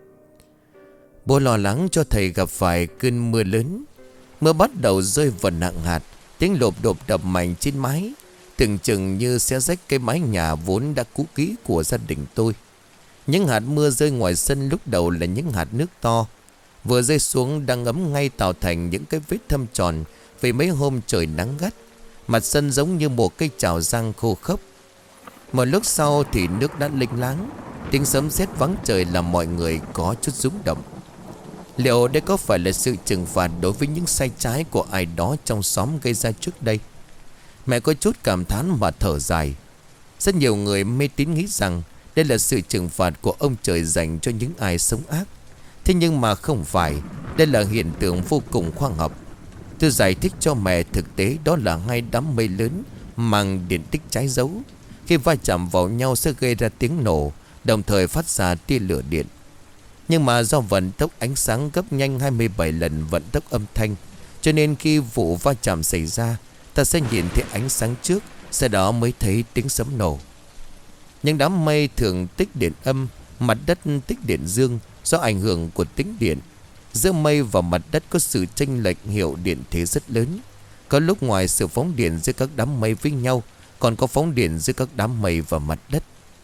Bố lo lắng cho thầy gặp phải cơn mưa lớn. Mưa bắt đầu rơi vào nặng hạt, tiếng lộp độp đập mạnh trên mái, tưởng chừng như sẽ rách cái mái nhà vốn đã cũ kỹ của gia đình tôi. Những hạt mưa rơi ngoài sân lúc đầu là những hạt nước to, vừa rơi xuống đang ngấm ngay tạo thành những cái vết thâm tròn. Vì mấy hôm trời nắng gắt, mặt sân giống như một cây chảo rang khô khốc. Một lúc sau thì nước đã lênh láng, tiếng sấm sét vắng trời làm mọi người có chút rung động. Liệu đây có phải là sự trừng phạt đối với những sai trái của ai đó trong xóm gây ra trước đây? Mẹ có chút cảm thán mà thở dài. Rất nhiều người mê tín nghĩ rằng đây là sự trừng phạt của ông trời dành cho những ai sống ác. Thế nhưng mà không phải. Đây là hiện tượng vô cùng khoa học. Tôi giải thích cho mẹ thực tế đó là hai đám mây lớn mang điện tích trái dấu. Khi va chạm vào nhau sẽ gây ra tiếng nổ, đồng thời phát ra tia lửa điện. Nhưng mà do vận tốc ánh sáng gấp nhanh hai mươi bảy lần vận tốc âm thanh, cho nên khi vụ va chạm xảy ra, ta sẽ nhìn thấy ánh sáng trước, sau đó mới thấy tiếng sấm nổ. Những đám mây thường tích điện âm, mặt đất tích điện dương do ảnh hưởng của tính điện. Giữa mây và mặt đất có sự chênh lệch hiệu điện thế rất lớn. Có lúc ngoài sự phóng điện giữa các đám mây với nhau, còn có phóng điện giữa các đám mây và mặt đất.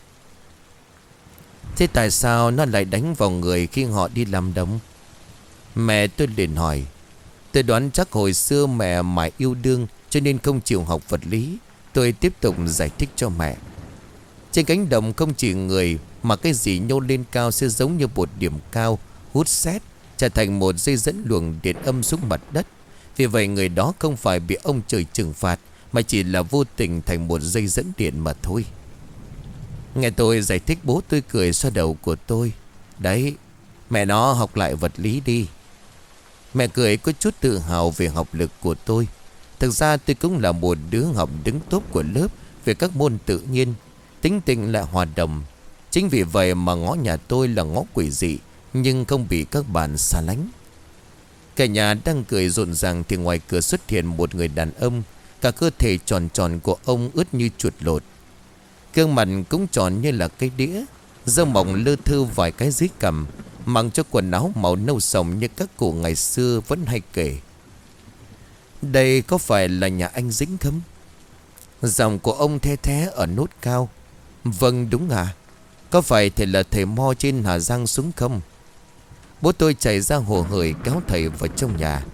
Thế tại sao nó lại đánh vào người khi họ đi làm đồng? Mẹ tôi liền hỏi. Tôi đoán chắc hồi xưa mẹ mãi yêu đương cho nên không chịu học vật lý. Tôi tiếp tục giải thích cho mẹ. Trên cánh đồng không chỉ người mà cái gì nhô lên cao sẽ giống như một điểm cao hút sét, trở thành một dây dẫn luồng điện âm xuống mặt đất. Vì vậy người đó không phải bị ông trời trừng phạt, mà chỉ là vô tình thành một dây dẫn điện mà thôi. Nghe tôi giải thích, bố tôi cười xoa đầu của tôi. Đấy, mẹ nó học lại vật lý đi. Mẹ cười có chút tự hào về học lực của tôi. Thực ra tôi cũng là một đứa học đứng top của lớp về các môn tự nhiên. Tính tình lại hòa đồng. Chính vì vậy mà ngõ nhà tôi là ngõ quỷ dị, nhưng không bị các bạn xa lánh. Cả nhà đang cười rộn ràng thì ngoài cửa xuất hiện một người đàn ông. Cả cơ thể tròn tròn của ông ướt như chuột lột. Gương mặt cũng tròn như là cây đĩa. Râu mỏng lơ thơ vài cái dưới cằm, mặc cho quần áo màu nâu sòng như các cụ ngày xưa vẫn hay kể. Đây có phải là nhà anh Dĩnh không? Giọng của ông the thé ở nốt cao. Vâng đúng à. Có phải thầy là thầy Mo trên Hà Giang xuống không? Bố tôi chạy ra hồ hởi kéo thầy vào trong nhà.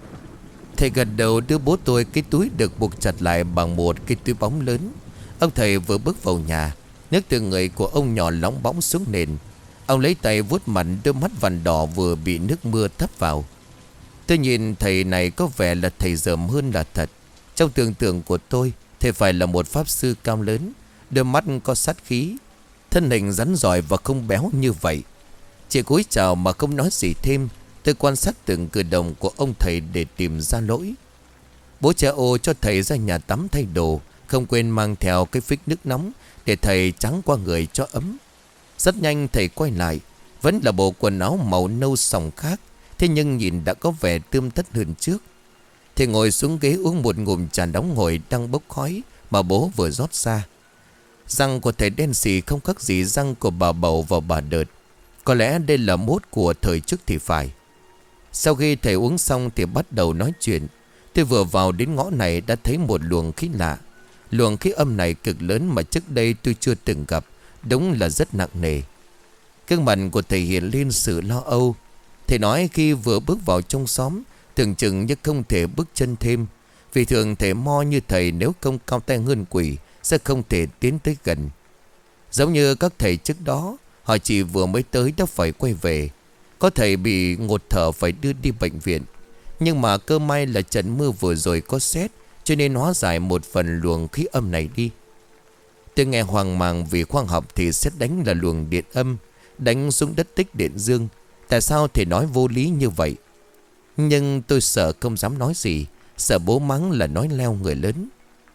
Thầy gật đầu đưa bố tôi cái túi được buộc chặt lại bằng một cái túi bóng lớn. Ông thầy vừa bước vào nhà, nước từ người của ông nhỏ lóng bóng xuống nền. Ông lấy tay vuốt mặt đôi mắt vằn đỏ vừa bị nước mưa thấm vào. Tôi nhìn thầy này có vẻ là thầy dởm hơn là thật. Trong tưởng tượng của tôi, thầy phải là một pháp sư cao lớn, đôi mắt có sát khí, thân hình rắn giỏi và không béo như vậy. Chỉ cúi chào mà không nói gì thêm. Tôi quan sát từng cử động của ông thầy để tìm ra lỗi. Bố cha ô cho thầy ra nhà tắm thay đồ, không quên mang theo cái phích nước nóng để thầy trắng qua người cho ấm. Rất nhanh thầy quay lại, vẫn là bộ quần áo màu nâu sòng khác, thế nhưng nhìn đã có vẻ tươm tất hơn trước. Thầy ngồi xuống ghế uống một ngụm trà nóng hổi đang bốc khói mà bố vừa rót ra. Răng của thầy đen xì không khác gì răng của bà Bầu và bà Đợt. Có lẽ đây là mốt của thời trước thì phải. Sau khi thầy uống xong thì bắt đầu nói chuyện. Tôi vừa vào đến ngõ này đã thấy một luồng khí lạ. Luồng khí âm này cực lớn mà trước đây tôi chưa từng gặp. Đúng là rất nặng nề. Gương mặt của thầy hiện lên sự lo âu. Thầy nói khi vừa bước vào trong xóm, tưởng chừng như không thể bước chân thêm. Vì thường thầy Mo như thầy nếu không cao tay hơn quỷ sẽ không thể tiến tới gần. Giống như các thầy trước đó, họ chỉ vừa mới tới đã phải quay về. Có thầy bị ngột thở phải đưa đi bệnh viện. Nhưng mà cơ may là trận mưa vừa rồi có sét, cho nên hóa giải một phần luồng khí âm này đi. Tôi nghe hoang mang vì khoa học thì sét đánh là luồng điện âm, đánh xuống đất tích điện dương. Tại sao thầy nói vô lý như vậy? Nhưng tôi sợ không dám nói gì, sợ bố mắng là nói leo người lớn.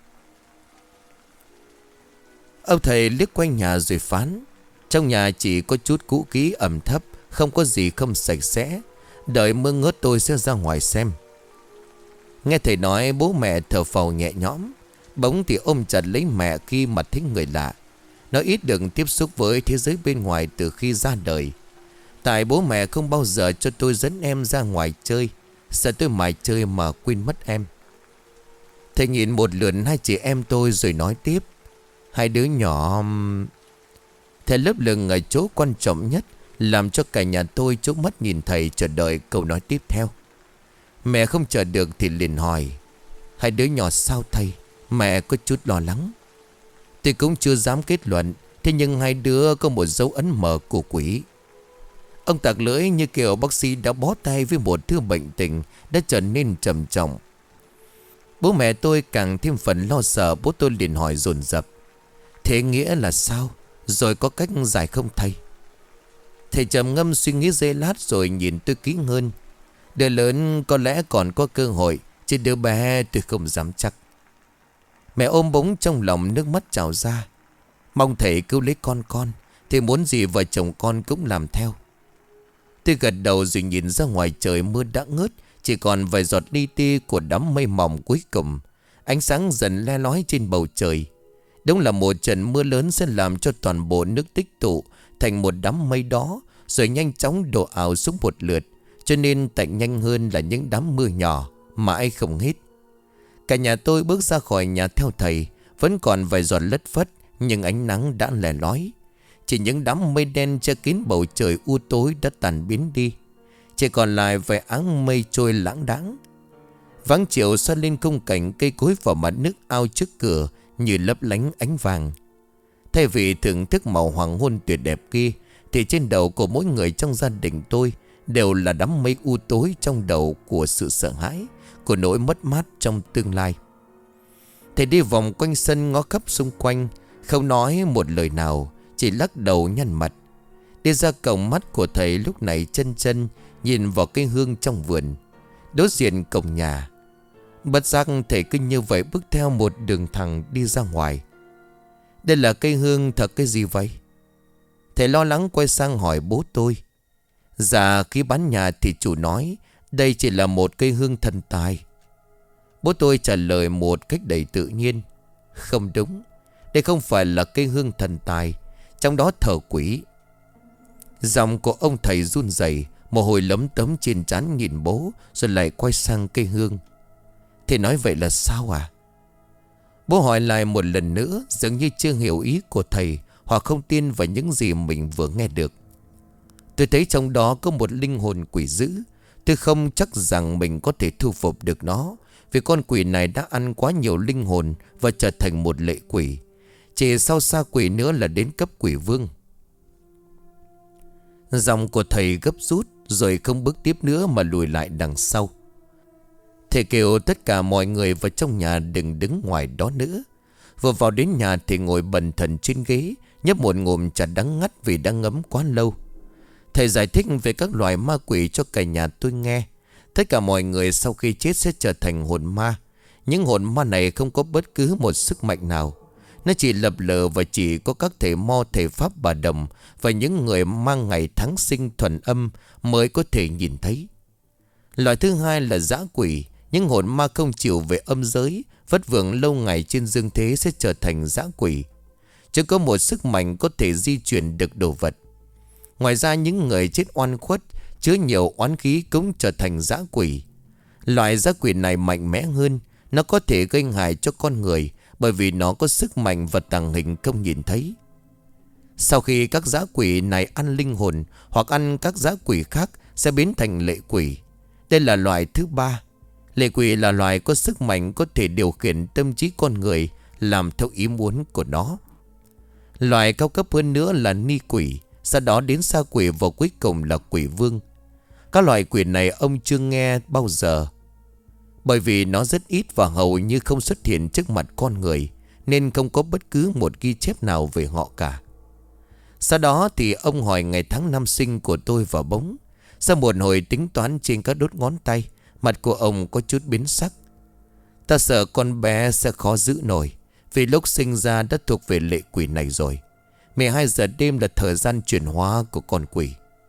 Ông thầy liếc quanh nhà rồi phán. Trong nhà chỉ có chút cũ kỹ ẩm thấp, không có gì không sạch sẽ. Đợi mưa ngớt tôi sẽ ra ngoài xem. Nghe thầy nói bố mẹ thở phào nhẹ nhõm. Bỗng thì ôm chặt lấy mẹ khi mà thấy người lạ. Nó ít được tiếp xúc với thế giới bên ngoài từ khi ra đời. Tại bố mẹ không bao giờ cho tôi dẫn em ra ngoài chơi, sợ tôi mải chơi mà quên mất em. Thầy nhìn một lượt hai chị em tôi rồi nói tiếp. Hai đứa nhỏ... Thầy lấp lửng ở chỗ quan trọng nhất, làm cho cả nhà tôi chố mắt nhìn thầy chờ đợi câu nói tiếp theo. Mẹ không chờ được thì liền hỏi. Hai đứa nhỏ sao thầy? Mẹ có chút lo lắng. Tôi cũng chưa dám kết luận. Thế nhưng hai đứa có một dấu ấn mờ của quỷ. Ông tặc lưỡi như kiểu bác sĩ đã bó tay với một thứ bệnh tình đã trở nên trầm trọng. Bố mẹ tôi càng thêm phần lo sợ. Bố tôi liền hỏi dồn dập: thế nghĩa là sao? Rồi có cách giải không thầy? Thầy trầm ngâm suy nghĩ giây lát rồi nhìn tôi kỹ hơn. Đứa lớn có lẽ còn có cơ hội, chứ đứa bé tôi không dám chắc. Mẹ ôm bỗng trong lòng, nước mắt trào ra. Mong thầy cứu lấy con con. Thì muốn gì vợ chồng con cũng làm theo. Tôi gật đầu rồi nhìn ra ngoài trời mưa đã ngớt. Chỉ còn vài giọt li ti của đám mây mỏng cuối cùng. Ánh sáng dần le lói trên bầu trời. Đúng là một trận mưa lớn sẽ làm cho toàn bộ nước tích tụ thành một đám mây đó, rồi nhanh chóng đổ ảo xuống một lượt. Cho nên tạnh nhanh hơn là những đám mưa nhỏ mãi không hết. Cả nhà tôi bước ra khỏi nhà theo thầy. Vẫn còn vài giọt lất phất, nhưng ánh nắng đã lè lói. Chỉ những đám mây đen che kín bầu trời u tối đã tàn biến đi. Chỉ còn lại vài áng mây trôi lãng đãng. Vắng chiều xoa lên khung cảnh cây cối vào mặt nước ao trước cửa như lấp lánh ánh vàng. Thay vì thưởng thức màu hoàng hôn tuyệt đẹp kia, thì trên đầu của mỗi người trong gia đình tôi đều là đám mây u tối trong đầu của sự sợ hãi, của nỗi mất mát trong tương lai. Thầy đi vòng quanh sân ngó khắp xung quanh, không nói một lời nào, chỉ lắc đầu nhăn mặt. Đi ra cổng, mắt của thầy lúc này chân chân nhìn vào cây hương trong vườn đối diện cổng nhà. Bất giác thầy cứ như vậy bước theo một đường thẳng đi ra ngoài. Đây là cây hương thật cái gì vậy? Thầy lo lắng quay sang hỏi bố tôi. Dạ, khi bán nhà thì chủ nói đây chỉ là một cây hương thần tài. Bố tôi trả lời một cách đầy tự nhiên. Không đúng, đây không phải là cây hương thần tài, trong đó thờ quỷ. Giọng của ông thầy run rẩy, mồ hôi lấm tấm trên trán, nhìn bố rồi lại quay sang cây hương. Thầy nói vậy là sao à? Bố hỏi lại một lần nữa, dường như chưa hiểu ý của thầy, hoặc không tin vào những gì mình vừa nghe được. Tôi thấy trong đó có một linh hồn quỷ dữ. Tôi không chắc rằng mình có thể thu phục được nó, vì con quỷ này đã ăn quá nhiều linh hồn và trở thành một lệ quỷ. Chỉ sau xa quỷ nữa là đến cấp quỷ vương. Giọng của thầy gấp rút, rồi không bước tiếp nữa mà lùi lại đằng sau. Thầy kêu tất cả mọi người vào trong nhà đừng đứng ngoài đó nữa. Vừa vào đến nhà thì ngồi bần thần trên ghế, nhấp một ngụm trà đắng ngắt vì đã ngấm quá lâu. Thầy giải thích về các loài ma quỷ cho cả nhà tôi nghe. Tất cả mọi người sau khi chết sẽ trở thành hồn ma. Những hồn ma này không có bất cứ một sức mạnh nào. Nó chỉ lập lờ và chỉ có các thầy mo, thầy pháp, bà đồng và những người mang ngày tháng sinh thuần âm mới có thể nhìn thấy. Loại thứ hai là dã quỷ. Những hồn ma không chịu về âm giới, vất vưởng lâu ngày trên dương thế sẽ trở thành dã quỷ. Chứ có một sức mạnh có thể di chuyển được đồ vật. Ngoài ra những người chết oan khuất, chứa nhiều oán khí cũng trở thành dã quỷ. Loại dã quỷ này mạnh mẽ hơn. Nó có thể gây hại cho con người, bởi vì nó có sức mạnh và tàng hình không nhìn thấy. Sau khi các dã quỷ này ăn linh hồn hoặc ăn các dã quỷ khác sẽ biến thành lệ quỷ. Đây là loại thứ ba. Lệ quỷ là loài có sức mạnh có thể điều khiển tâm trí con người làm theo ý muốn của nó. Loài cao cấp hơn nữa là ni quỷ, sau đó đến sa quỷ và cuối cùng là quỷ vương. Các loài quỷ này ông chưa nghe bao giờ, bởi vì nó rất ít và hầu như không xuất hiện trước mặt con người, nên không có bất cứ một ghi chép nào về họ cả. Sau đó thì ông hỏi ngày tháng năm sinh của tôi và bóng. Sau một hồi tính toán trên các đốt ngón tay, mặt của ông có chút biến sắc. Ta sợ con bé sẽ khó giữ nổi, vì lúc sinh ra đã thuộc về lệ quỷ này rồi. mười hai giờ đêm là thời gian chuyển hóa của con quỷ.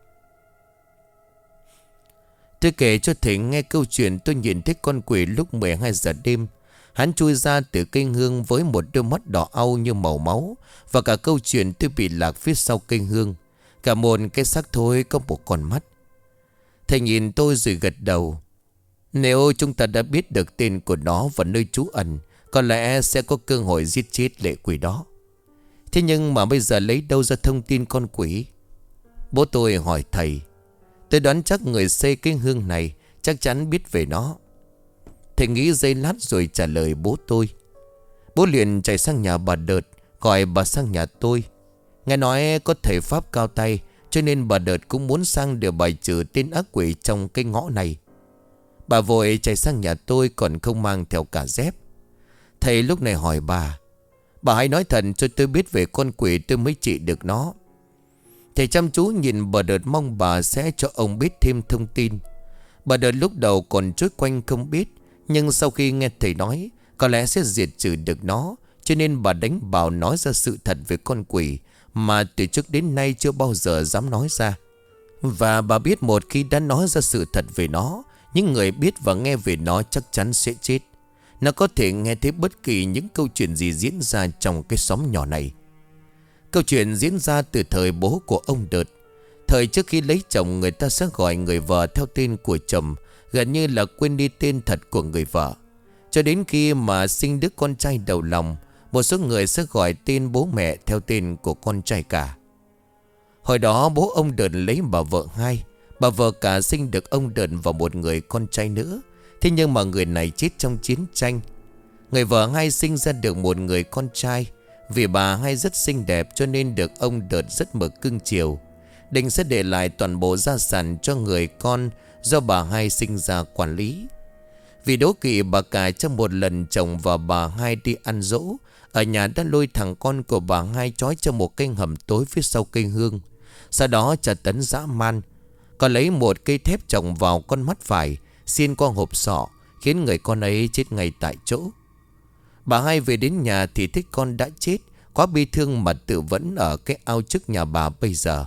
Tôi kể cho thầy nghe câu chuyện tôi nhìn thấy con quỷ lúc mười hai giờ đêm. Hắn chui ra từ cây hương với một đôi mắt đỏ au như màu máu. Và cả câu chuyện tôi bị lạc phía sau cây hương. Cả một cái xác thối có một con mắt. Thầy nhìn tôi rồi gật đầu. Nếu chúng ta đã biết được tên của nó và nơi trú ẩn, có lẽ sẽ có cơ hội giết chết lệ quỷ đó. Thế nhưng mà bây giờ lấy đâu ra thông tin con quỷ? Bố tôi hỏi thầy. Tôi đoán chắc người xây cái hương này chắc chắn biết về nó. Thầy nghĩ giây lát rồi trả lời bố tôi. Bố liền chạy sang nhà bà Đợt, gọi bà sang nhà tôi. Nghe nói có thầy pháp cao tay, cho nên bà Đợt cũng muốn sang để bài trừ tên ác quỷ trong cái ngõ này. Bà vội chạy sang nhà tôi còn không mang theo cả dép. Thầy lúc này hỏi bà: Bà hãy nói thật cho tôi biết về con quỷ, tôi mới trị được nó. Thầy chăm chú nhìn bà Đợt mong bà sẽ cho ông biết thêm thông tin. Bà Đợt lúc đầu còn trối quanh không biết, nhưng sau khi nghe thầy nói có lẽ sẽ diệt trừ được nó, cho nên bà đánh bạo nói ra sự thật về con quỷ mà từ trước đến nay chưa bao giờ dám nói ra. Và bà biết một khi đã nói ra sự thật về nó, những người biết và nghe về nó chắc chắn sẽ chết. Nó có thể nghe thấy bất kỳ những câu chuyện gì diễn ra trong cái xóm nhỏ này. Câu chuyện diễn ra từ thời bố của ông Đợt. Thời trước khi lấy chồng, người ta sẽ gọi người vợ theo tên của chồng, gần như là quên đi tên thật của người vợ. Cho đến khi mà sinh đứa con trai đầu lòng, một số người sẽ gọi tên bố mẹ theo tên của con trai cả. Hồi đó bố ông Đợt lấy bà vợ hai. Bà vợ cả sinh được ông Đợt và một người con trai nữa. Thế nhưng mà người này chết trong chiến tranh. Người vợ hai sinh ra được một người con trai. Vì bà hai rất xinh đẹp cho nên được ông Đợt rất mực cưng chiều. Định sẽ để lại toàn bộ gia sản cho người con do bà hai sinh ra quản lý. Vì đố kỵ bà cả, trong một lần chồng và bà hai đi ăn dỗ, ở nhà đã lôi thằng con của bà hai trói cho một cây hầm tối phía sau cây hương. Sau đó tra tấn dã man. Còn lấy một cây thép chồng vào con mắt phải, xiên qua hộp sọ, khiến người con ấy chết ngay tại chỗ. Bà hai về đến nhà thì thấy con đã chết, quá bi thương mà tự vẫn ở cái ao trước nhà bà bây giờ.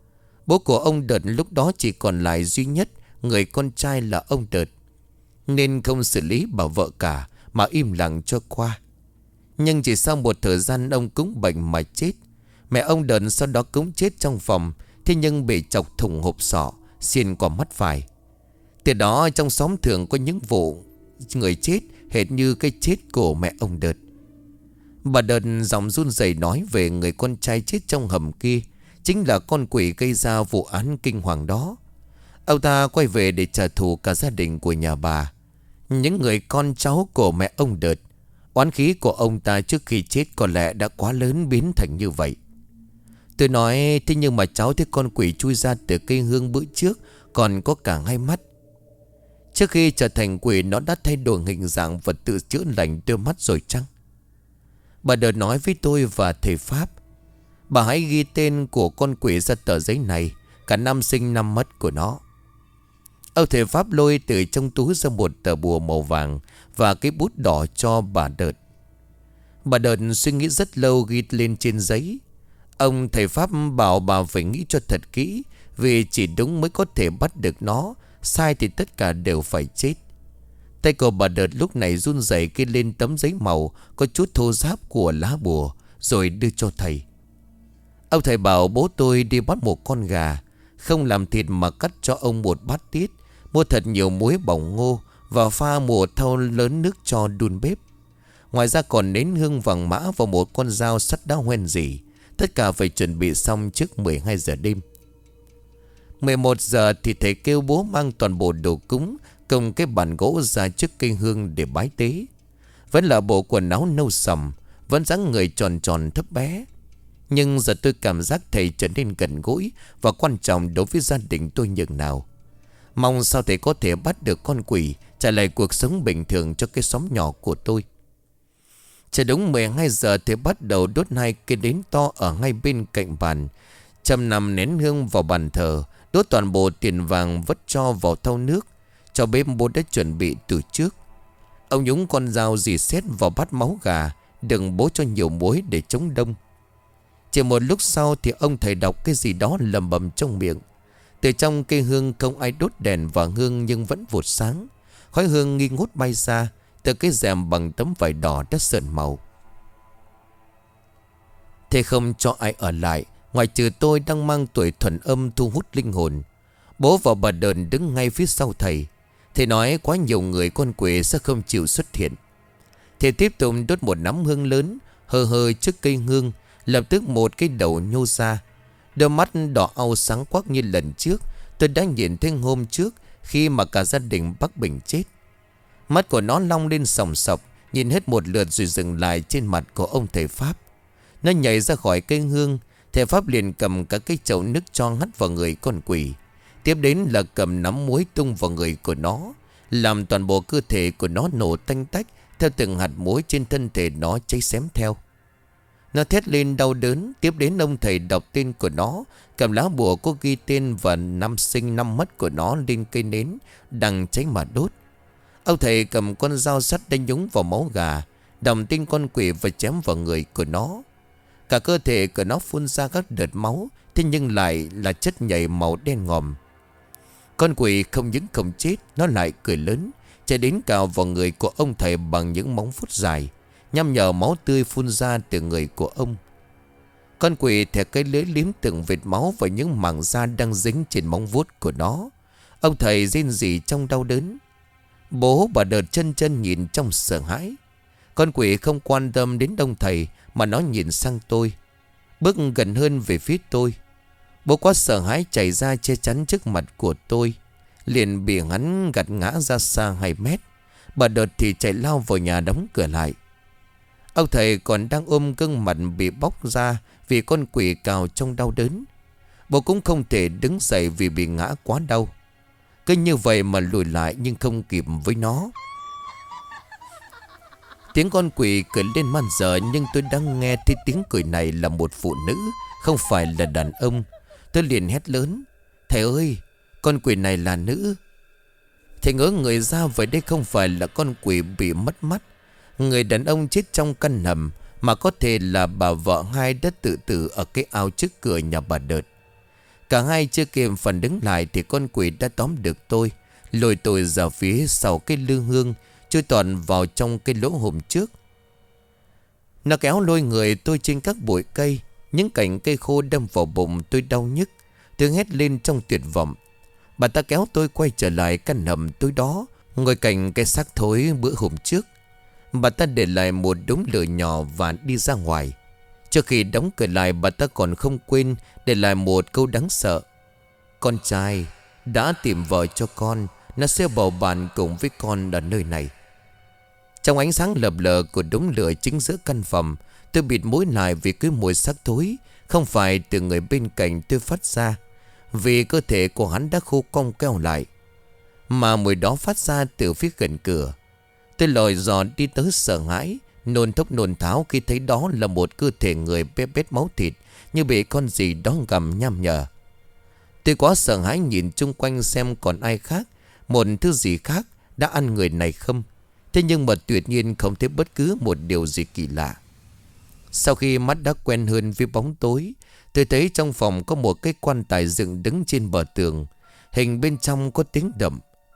Bố của ông Đợt lúc đó chỉ còn lại duy nhất người con trai là ông Đợt, nên không xử lý bà vợ cả mà im lặng cho qua. Nhưng chỉ sau một thời gian ông cũng bệnh mà chết. Mẹ ông Đợt sau đó cũng chết trong phòng, thế nhưng bị chọc thủng hộp sọ, xiên qua mắt phải. Từ đó trong xóm thường có những vụ người chết hệt như cái chết của mẹ ông Đợt. Bà Đợt giọng run rẩy nói về người con trai chết trong hầm kia chính là con quỷ gây ra vụ án kinh hoàng đó. Ông ta quay về để trả thù cả gia đình của nhà bà, những người con cháu của mẹ ông Đợt. Oán khí của ông ta trước khi chết có lẽ đã quá lớn biến thành như vậy. Tôi nói: Thế nhưng mà cháu thấy con quỷ chui ra từ cây hương bữa trước còn có cả hai mắt. Trước khi trở thành quỷ, nó đã thay đổi hình dạng và tự chữa lành đôi mắt rồi chăng? Bà Đợt nói với tôi và thầy Pháp: Bà hãy ghi tên của con quỷ ra tờ giấy này, cả năm sinh năm mất của nó. Ông thầy Pháp lôi từ trong túi ra một tờ bùa màu vàng và cái bút đỏ cho bà Đợt. Bà Đợt suy nghĩ rất lâu ghi lên trên giấy. Ông thầy Pháp bảo bà phải nghĩ cho thật kỹ, vì chỉ đúng mới có thể bắt được nó, sai thì tất cả đều phải chết. Tay của bà Đợt lúc này run rẩy ghi lên tấm giấy màu có chút thô ráp của lá bùa, rồi đưa cho thầy. Ông thầy bảo bố tôi đi bắt một con gà, không làm thịt mà cắt cho ông một bát tiết, mua thật nhiều muối bỏng ngô và pha một thau lớn nước cho đun bếp. Ngoài ra còn nến hương vàng mã và một con dao sắt đá hoen dỉ. Tất cả phải chuẩn bị xong trước mười hai giờ đêm. mười một giờ thì thầy kêu bố mang toàn bộ đồ cúng cùng cái bàn gỗ ra trước cây hương để bái tế. Vẫn là bộ quần áo nâu sầm, vẫn dáng người tròn tròn thấp bé. Nhưng giờ tôi cảm giác thầy trở nên gần gũi và quan trọng đối với gia đình tôi nhường nào. Mong sao thầy có thể bắt được con quỷ, trả lại cuộc sống bình thường cho cái xóm nhỏ của tôi. Chỉ đúng mười hai giờ thì bắt đầu đốt hai cây nến to ở ngay bên cạnh bàn, châm nằm nén hương vào bàn thờ, đốt toàn bộ tiền vàng vất cho vào thau nước. Cho bếp bố đã chuẩn bị từ trước. Ông nhúng con dao dì xét vào bát máu gà, đừng bố cho nhiều muối để chống đông. Chỉ một lúc sau thì ông thầy đọc cái gì đó lầm bầm trong miệng. Từ trong cây hương không ai đốt đèn và hương nhưng vẫn vụt sáng. Khói hương nghi ngút bay ra từ cái rèm bằng tấm vải đỏ đã sợn màu. Thế không cho ai ở lại ngoài trừ tôi đang mang tuổi thuần âm thu hút linh hồn. Bố và bà Đờn đứng ngay phía sau thầy. Thầy nói quá nhiều người con quỷ sẽ không chịu xuất hiện. Thầy tiếp tục đốt một nắm hương lớn hơ hơ trước cây hương. Lập tức một cái đầu nhô ra, đôi mắt đỏ au sáng quắc như lần trước tôi đã nhìn thấy hôm trước khi mà cả gia đình bác Bình chết. Mắt của nó long lên sòng sọc, nhìn hết một lượt rồi dừng lại trên mặt của ông thầy Pháp. Nó nhảy ra khỏi cây hương. Thầy Pháp liền cầm cả cái chậu nước cho hắt vào người con quỷ. Tiếp đến là cầm nắm muối tung vào người của nó, làm toàn bộ cơ thể của nó nổ tanh tách, theo từng hạt muối trên thân thể nó cháy xém theo. Nó thét lên đau đớn. Tiếp đến ông thầy đọc tên của nó, cầm lá bùa có ghi tên và năm sinh năm mất của nó lên cây nến đang cháy mà đốt. Ông thầy cầm con dao sắt đánh nhúng vào máu gà, đọc tên con quỷ và chém vào người của nó. Cả cơ thể của nó phun ra các đợt máu, thế nhưng lại là chất nhầy màu đen ngòm. Con quỷ không những không chết, nó lại cười lớn, chạy đến cào vào người của ông thầy bằng những móng vuốt dài, nhằm nhở máu tươi phun ra từ người của ông. Con quỷ thè cái lưỡi liếm từng vệt máu và những mảng da đang dính trên móng vuốt của nó. Ông thầy rên rỉ trong đau đớn. Bố bà Đợt chân chân nhìn trong sợ hãi. Con quỷ không quan tâm đến ông thầy mà nó nhìn sang tôi, bước gần hơn về phía tôi. Bố quá sợ hãi chạy ra che chắn trước mặt của tôi, liền bị hắn gạt ngã ra xa hai mét. Bà Đợt thì chạy lao vào nhà đóng cửa lại. Ông thầy còn đang ôm gương mặt bị bóc ra vì con quỷ cào trong đau đớn. Bố cũng không thể đứng dậy vì bị ngã quá đau. Cứ như vậy mà lùi lại nhưng không kịp với nó. Tiếng con quỷ cười lên man dợ, nhưng tôi đang nghe thấy tiếng cười này là một phụ nữ, không phải là đàn ông. Tôi liền hét lớn: thầy ơi, con quỷ này là nữ. Thầy ngỡ người ra, vậy đây không phải là con quỷ bị mất mắt. Người đàn ông chết trong căn hầm, mà có thể là bà vợ hai đã tự tử ở cái ao trước cửa nhà bà Đợt. Cả hai chưa kịp phản ứng lại thì con quỷ đã tóm được tôi, lôi tôi ra phía sau cái lư hương, chui toàn vào trong cái lỗ hổng trước. Nó kéo lôi người tôi trên các bụi cây. Những cành cây khô đâm vào bụng tôi đau nhức. Tôi hét lên trong tuyệt vọng. Bà ta kéo tôi quay trở lại căn hầm tối đó, ngồi cạnh cái xác thối bữa hôm trước. Bà ta để lại một đống lửa nhỏ và đi ra ngoài. Trước khi đóng cửa lại, bà ta còn không quên để lại một câu đáng sợ: con trai đã tìm vợ cho con, nó sẽ bầu bạn cùng với con ở nơi này. Trong ánh sáng lập lờ của đống lửa chính giữa căn phòng, tôi bịt mũi lại vì cái mùi xác thối không phải từ người bên cạnh tôi phát ra, vì cơ thể của hắn đã khô cong keo lại, mà mùi đó phát ra từ phía gần cửa. Tôi lòi dò đi tới sợ hãi, nôn thốc nôn tháo khi thấy đó là một cơ thể người bé bết máu thịt, như bị con gì đó gặm nham nhở. Tôi quá sợ hãi nhìn chung quanh xem còn ai khác, một thứ gì khác đã ăn người này không. Thế nhưng mà tuyệt nhiên không thấy bất cứ một điều gì kỳ lạ. Sau khi mắt đã quen hơn với bóng tối, tôi thấy trong phòng có một cái quan tài dựng đứng trên bờ tường. Hình bên trong có tiếng động.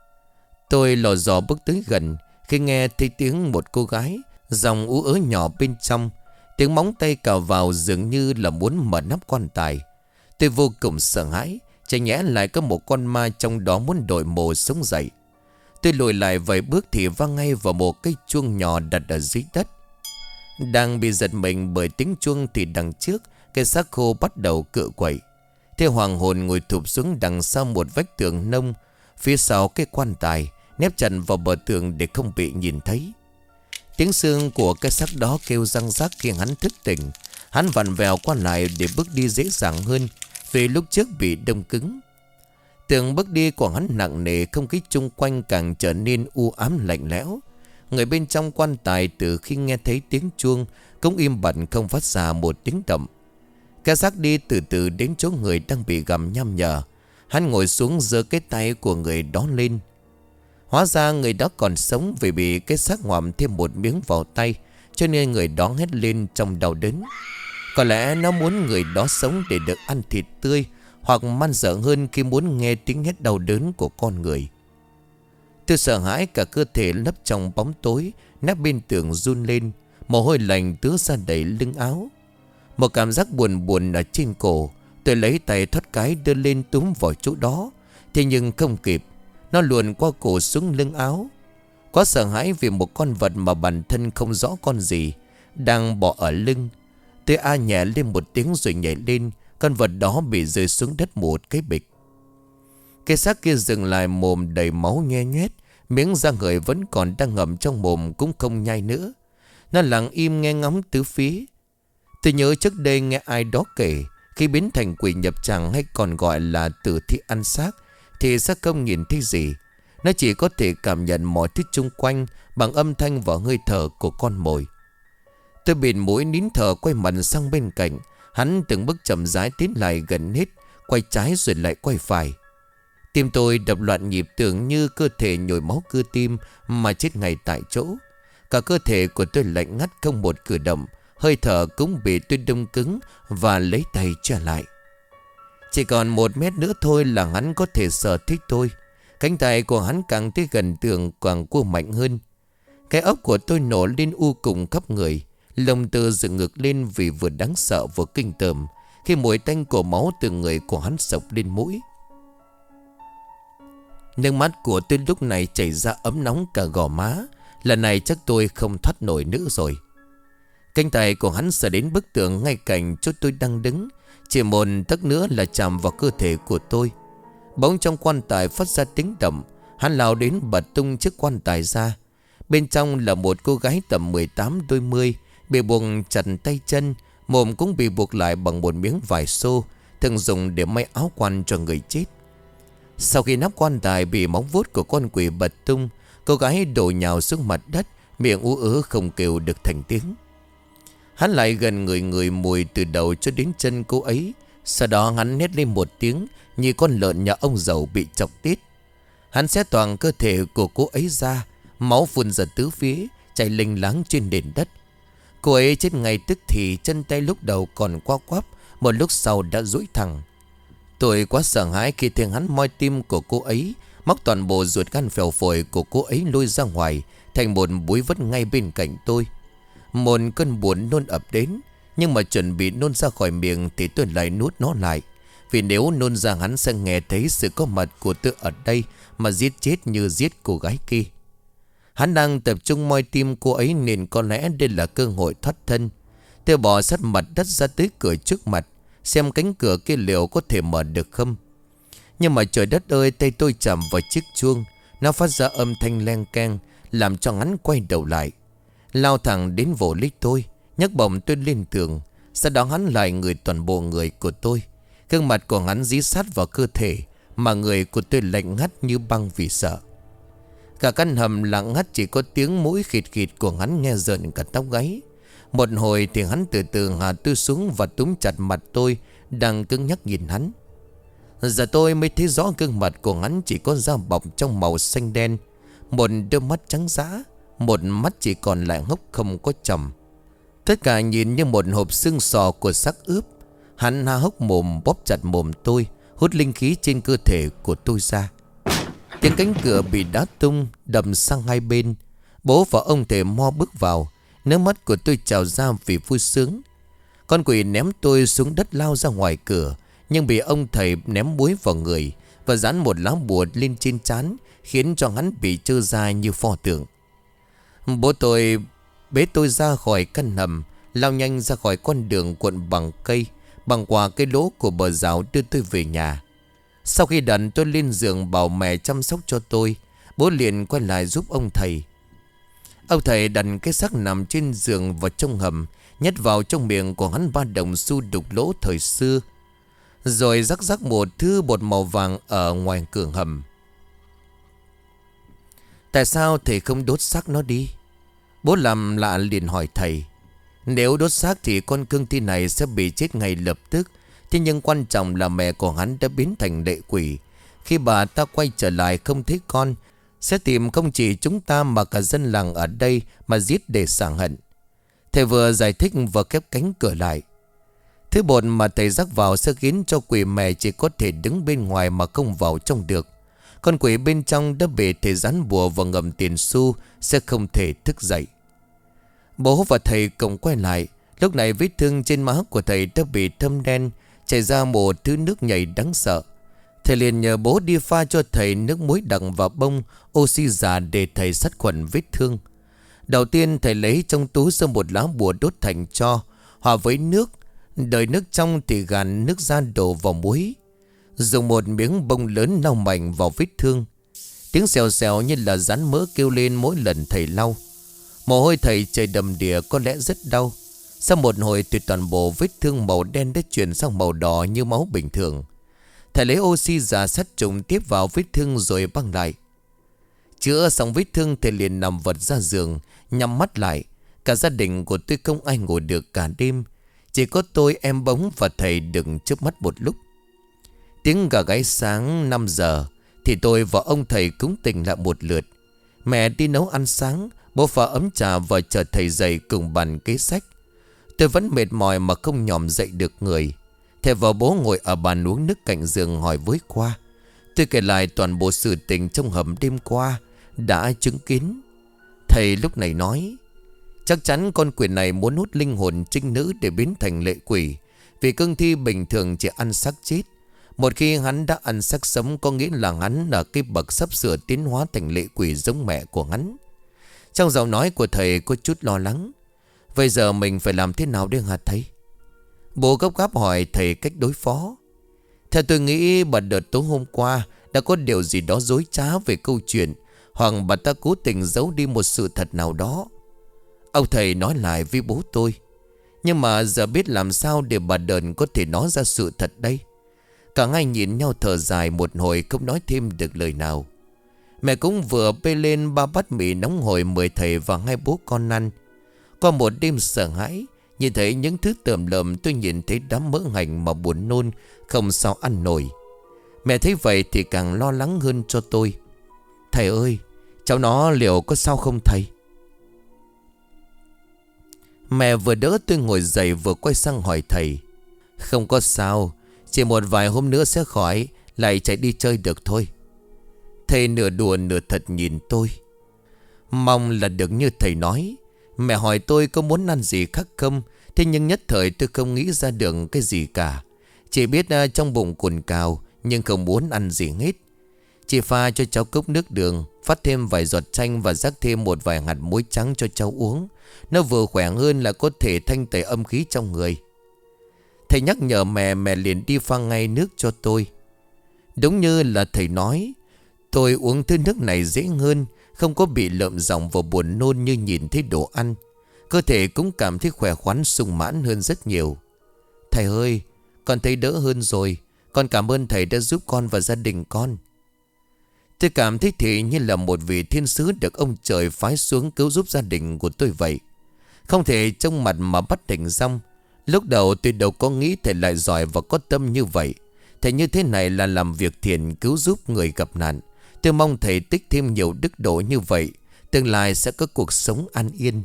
Tôi lò dò bước tới gần, khi nghe thấy tiếng một cô gái, giọng ú ớ nhỏ bên trong. Tiếng móng tay cào vào dường như là muốn mở nắp quan tài. Tôi vô cùng sợ hãi, chả nhẽ lại có một con ma trong đó muốn đổi mồ sống dậy. Tôi lùi lại vài bước thì vang ngay vào một cái chuông nhỏ đặt ở dưới đất. Đang bị giật mình bởi tiếng chuông thì đằng trước, cái xác khô bắt đầu cựa quậy. Thế hoàng hồn ngồi thụp xuống đằng sau một vách tường nông, phía sau cái quan tài, nép chặt vào bờ tường để không bị nhìn thấy. Tiếng xương của cái xác đó kêu răng rắc khi hắn thức tỉnh. Hắn vặn vẹo qua lại để bước đi dễ dàng hơn, vì lúc trước bị đông cứng. Từng bước đi của hắn nặng nề, không khí chung quanh càng trở nên u ám lạnh lẽo. Người bên trong quan tài từ khi nghe thấy tiếng chuông cũng im bặt không phát ra một tiếng động. Cái xác đi từ từ đến chỗ người đang bị gặm nham nhở. Hắn ngồi xuống giơ cái tay của người đó lên. Hóa ra người đó còn sống, vì bị cái xác ngoạm thêm một miếng vào tay, cho nên người đó hét lên trong đau đớn. Có lẽ nó muốn người đó sống để được ăn thịt tươi, hoặc man dợ hơn khi muốn nghe tiếng hét đau đớn của con người. Tôi sợ hãi cả cơ thể lấp trong bóng tối, nắp bên tường run lên, mồ hôi lạnh tứa ra đầy lưng áo. Một cảm giác buồn buồn ở trên cổ. Tôi lấy tay thoát cái đưa lên túm vào chỗ đó, thế nhưng không kịp. Nó luồn qua cổ xuống lưng áo. Quá sợ hãi vì một con vật mà bản thân không rõ con gì đang bò ở lưng. Tôi a nhẹ lên một tiếng rồi nhảy lên. Con vật đó bị rơi xuống đất một cái bịch. Cái xác kia dừng lại, mồm đầy máu nhe nhoét, miếng da người vẫn còn đang ngậm trong mồm cũng không nhai nữa. Nó lặng im nghe ngóng tứ phía. Tôi nhớ trước đây nghe ai đó kể, khi biến thành quỷ nhập tràng hay còn gọi là tử thi ăn xác, thì xác không nhìn thấy gì. Nó chỉ có thể cảm nhận mọi thứ xung quanh bằng âm thanh và hơi thở của con mồi. Tôi bịt mũi nín thở, quay mặt sang bên cạnh. Hắn từng bước chậm rãi tiến lại gần hết, quay trái rồi lại quay phải. Tim tôi đập loạn nhịp, tưởng như cơ thể nhồi máu cơ tim mà chết ngay tại chỗ. Cả cơ thể của tôi lạnh ngắt, không một cử động. Hơi thở cũng bị tôi đông cứng và lấy tay che lại. Chỉ còn một mét nữa thôi là hắn có thể sở thích tôi. Cánh tay của hắn càng tới gần tường càng cua mạnh hơn. Cái óc của tôi nổ lên u cùng khắp người. Lông tơ dựng ngược lên vì vừa đáng sợ vừa kinh tởm khi mùi tanh của máu từ người của hắn sộc lên mũi. Nước mắt của tôi lúc này chảy ra ấm nóng cả gò má. Lần này chắc tôi không thoát nổi nữa rồi. Cánh tay của hắn sờ đến bức tường ngay cạnh chỗ tôi đang đứng. Chỉ một tấc nữa là chạm vào cơ thể của tôi. Bỗng trong quan tài phát ra tiếng động. Hắn lao đến bật tung chiếc quan tài ra. Bên trong là một cô gái tầm mười tám đôi mươi, bị buộc chặt tay chân. Mồm cũng bị buộc lại bằng một miếng vải xô, thường dùng để may áo quan cho người chết. Sau khi nắp quan tài bị móng vuốt của con quỷ bật tung, cô gái đổ nhào xuống mặt đất, miệng ú ớ không kêu được thành tiếng. Hắn lại gần người người mùi từ đầu cho đến chân cô ấy. Sau đó hắn hét lên một tiếng như con lợn nhà ông giàu bị chọc tiết. Hắn xé toàn cơ thể của cô ấy ra. Máu phun ra tứ phía, chảy lênh láng trên nền đất. Cô ấy chết ngay tức thì, chân tay lúc đầu còn co quắp, một lúc sau đã duỗi thẳng. Tôi quá sợ hãi khi thấy hắn moi tim của cô ấy, móc toàn bộ ruột gan phèo phổi của cô ấy lôi ra ngoài thành một búi vứt ngay bên cạnh tôi. Một cơn buồn nôn ập đến, nhưng mà chuẩn bị nôn ra khỏi miệng thì tôi lại nuốt nó lại. Vì nếu nôn ra hắn sẽ nghe thấy sự có mặt của tôi ở đây mà giết chết như giết cô gái kia. Hắn đang tập trung moi tim cô ấy nên có lẽ đây là cơ hội thoát thân. Tôi bò sát mặt đất ra tới cửa trước mặt, xem cánh cửa kia liệu có thể mở được không. Nhưng mà trời đất ơi, tay tôi chạm vào chiếc chuông. Nó phát ra âm thanh len keng, làm cho hắn quay đầu lại, lao thẳng đến vỗ lít tôi, nhấc bổng tôi lên tường. Sau đó hắn lại người toàn bộ người của tôi. Gương mặt của hắn dí sát vào cơ thể, mà người của tôi lạnh ngắt như băng vì sợ. Cả căn hầm lặng ngắt, chỉ có tiếng mũi khịt khịt của hắn nghe rợn cả tóc gáy. Một hồi thì hắn từ từ hạ tôi xuống và túm chặt mặt tôi đang cứng nhắc nhìn hắn. Giờ tôi mới thấy rõ gương mặt của hắn chỉ có da bọc trong màu xanh đen, một đôi mắt trắng dã, một mắt chỉ còn lại hốc không có tròng. Tất cả nhìn như một hộp xương sò của xác ướp. Hắn há hốc mồm bóp chặt mồm tôi, hút linh khí trên cơ thể của tôi ra. Tiếng cánh cửa bị đá tung đầm sang hai bên. Bố và ông thầy Mo bước vào. Nước mắt của tôi trào ra vì vui sướng. Con quỷ ném tôi xuống đất lao ra ngoài cửa, nhưng bị ông thầy ném muối vào người và dán một lá bùa lên trên trán, khiến cho hắn bị trơ ra như pho tượng. Bố tôi bế tôi ra khỏi căn hầm, lao nhanh ra khỏi con đường cuộn bằng cây, bằng qua cái lỗ của bờ rào, đưa tôi về nhà. Sau khi đặt tôi lên giường bảo mẹ chăm sóc cho tôi, bố liền quay lại giúp ông thầy. Ông thầy đặt cái xác nằm trên giường vào trong hầm, nhét vào trong miệng của hắn ba đồng xu đục lỗ thời xưa, rồi rắc rắc một thứ bột màu vàng ở ngoài cửa hầm. Tại sao thầy không đốt xác nó đi? Bố làm lạ liền hỏi thầy. Nếu đốt xác thì con cương thi này sẽ bị chết ngay lập tức. Thế nhưng quan trọng là mẹ của hắn đã biến thành lệ quỷ. Khi bà ta quay trở lại không thấy con, sẽ tìm không chỉ chúng ta mà cả dân làng ở đây mà giết để sảng hận. Thầy vừa giải thích vừa khép cánh cửa lại. Thứ bột mà thầy rắc vào sẽ khiến cho quỷ mẹ chỉ có thể đứng bên ngoài mà không vào trong được. Con quỷ bên trong đã bị thầy dán bùa và ngầm tiền xu, sẽ không thể thức dậy. Bố và thầy cùng quay lại. Lúc này vết thương trên má của thầy đã bị thâm đen, chảy ra một thứ nước nhầy đáng sợ. Thầy liền nhờ bố đi pha cho thầy nước muối đặc và bông oxy già để thầy sát khuẩn vết thương. Đầu tiên thầy lấy trong túi ra một lá bùa đốt thành tro, hòa với nước. Đợi nước trong thì gàn nước ra đổ vào muối, dùng một miếng bông lớn lau mạnh vào vết thương. Tiếng xèo xèo như là rắn mỡ kêu lên mỗi lần thầy lau. Mồ hôi thầy chảy đầm đìa, có lẽ rất đau. Sau một hồi thì toàn bộ vết thương màu đen đã chuyển sang màu đỏ như máu bình thường. Thầy lấy oxy già sát trùng tiếp vào vết thương rồi băng lại. Chữa xong vết thương thầy liền nằm vật ra giường, nhắm mắt lại. Cả gia đình của tôi không ai ngủ được cả đêm. Chỉ có tôi, em Bóng và thầy đừng chớp mắt một lúc. Tiếng gà gáy sáng năm giờ thì tôi và ông thầy cũng tỉnh lại một lượt. Mẹ đi nấu ăn sáng, bố pha ấm trà và chờ thầy dậy cùng bàn kế sách. Tôi vẫn mệt mỏi mà không nhòm dậy được người. Thầy và bố ngồi ở bàn uống nước cạnh giường hỏi với qua. Tôi kể lại toàn bộ sự tình trong hầm đêm qua đã chứng kiến. Thầy lúc này nói: chắc chắn con quỷ này muốn hút linh hồn trinh nữ để biến thành lệ quỷ. Vì cương thi bình thường chỉ ăn xác chết. Một khi hắn đã ăn xác sống, có nghĩa là hắn là cái bậc sắp sửa tiến hóa thành lệ quỷ giống mẹ của hắn. Trong giọng nói của thầy có chút lo lắng. Bây giờ mình phải làm thế nào đây hả thầy? Bố gấp gáp hỏi thầy cách đối phó. Theo tôi nghĩ bà đợt tối hôm qua đã có điều gì đó dối trá về câu chuyện, hoặc bà ta cố tình giấu đi một sự thật nào đó. Ông thầy nói lại với bố tôi. Nhưng mà giờ biết làm sao để bà đờn có thể nói ra sự thật đây? Cả hai nhìn nhau thở dài một hồi không nói thêm được lời nào. Mẹ cũng vừa bê lên ba bát mì nóng hổi mời thầy và hai bố con ăn. Qua một đêm sợ hãi, nhìn thấy những thứ tởm lợm, tôi nhìn thấy đám mỡ hành mà buồn nôn, không sao ăn nổi. Mẹ thấy vậy thì càng lo lắng hơn cho tôi. Thầy ơi, cháu nó liệu có sao không thầy? Mẹ vừa đỡ tôi ngồi dậy vừa quay sang hỏi thầy. Không có sao, chỉ một vài hôm nữa sẽ khỏi, lại chạy đi chơi được thôi. Thầy nửa đùa nửa thật nhìn tôi. Mong là được như thầy nói. Mẹ hỏi tôi có muốn ăn gì khác không. Thế nhưng nhất thời tôi không nghĩ ra được cái gì cả. Chỉ biết uh, trong bụng cồn cào, nhưng không muốn ăn gì hết. Chị pha cho cháu cốc nước đường, phát thêm vài giọt chanh và rắc thêm một vài hạt muối trắng cho cháu uống. Nó vừa khỏe hơn là có thể thanh tẩy âm khí trong người. Thầy nhắc nhở mẹ, mẹ liền đi pha ngay nước cho tôi. Đúng như là thầy nói, tôi uống thứ nước này dễ hơn, không có bị lợm giọng và buồn nôn như nhìn thấy đồ ăn. Cơ thể cũng cảm thấy khỏe khoắn sung mãn hơn rất nhiều. Thầy ơi, con thấy đỡ hơn rồi. Con cảm ơn thầy đã giúp con và gia đình con. Tôi cảm thấy thì như là một vị thiên sứ được ông trời phái xuống cứu giúp gia đình của tôi vậy. Không thể trông mặt mà bắt hình dong. Lúc đầu tôi đâu có nghĩ thầy lại giỏi và có tâm như vậy. Thầy như thế này là làm việc thiện cứu giúp người gặp nạn. Tôi mong thầy tích thêm nhiều đức độ như vậy, tương lai sẽ có cuộc sống an yên.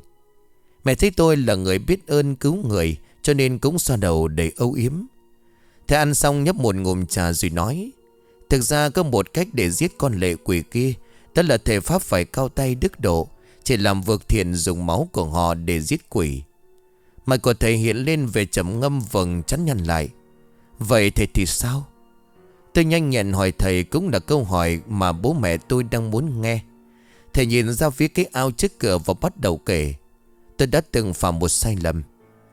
Mẹ thấy tôi là người biết ơn cứu người, cho nên cũng xoa đầu đầy âu yếm. Thầy ăn xong nhấp một ngụm trà rồi nói: thực ra có một cách để giết con lệ quỷ kia. Đó là thể pháp phải cao tay đức độ, chỉ làm việc thiện dùng máu của họ để giết quỷ. Mặt của thầy hiện lên về trầm ngâm vầng chắn nhăn lại. Vậy thầy thì sao? Tôi nhanh nhẹn hỏi thầy, cũng là câu hỏi mà bố mẹ tôi đang muốn nghe. Thầy nhìn ra phía cái ao trước cửa và bắt đầu kể. Tôi đã từng phạm một sai lầm.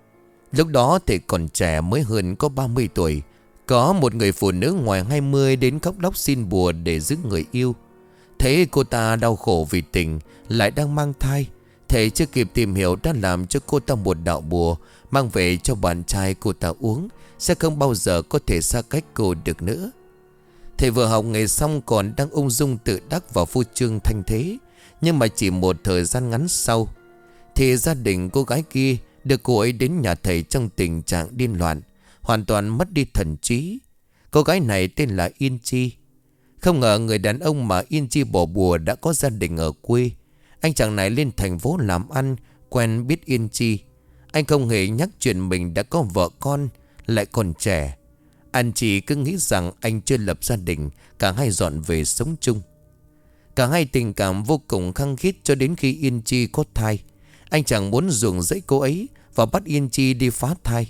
Lúc đó thầy còn trẻ, mới hơn có ba mươi tuổi. Có một người phụ nữ ngoài hai mươi đến khóc lóc xin bùa để giữ người yêu. Thấy cô ta đau khổ vì tình, lại đang mang thai. Thầy chưa kịp tìm hiểu đã làm cho cô ta một đạo bùa, mang về cho bạn trai cô ta uống, sẽ không bao giờ có thể xa cách cô được nữa. Thầy vừa học nghề xong còn đang ung dung tự đắc và phô trương thanh thế. Nhưng mà chỉ một thời gian ngắn sau thì gia đình cô gái kia được cô ấy đến nhà thầy trong tình trạng điên loạn, hoàn toàn mất đi thần trí. Cô gái này tên là Yên Chi. Không ngờ người đàn ông mà Yên Chi bỏ bùa đã có gia đình ở quê. Anh chàng này lên thành phố làm ăn, quen biết Yên Chi. Anh không hề nhắc chuyện mình đã có vợ con, lại còn trẻ. Anh chỉ cứ nghĩ rằng anh chưa lập gia đình, cả hai dọn về sống chung. Cả hai tình cảm vô cùng khăng khít cho đến khi Yên Chi có thai. Anh chàng muốn ruồng rẫy cô ấy và bắt Yên Chi đi phá thai.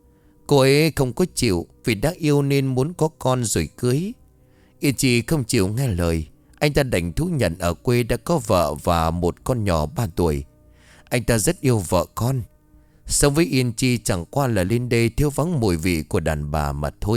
Cô ấy không có chịu vì đã yêu nên muốn có con rồi cưới. Yên Chi không chịu nghe lời. Anh ta đành thú nhận ở quê đã có vợ và một con nhỏ ba tuổi. Anh ta rất yêu vợ con. Sống với Yên Chi chẳng qua là lên đây thiếu vắng mùi vị của đàn bà mà thôi.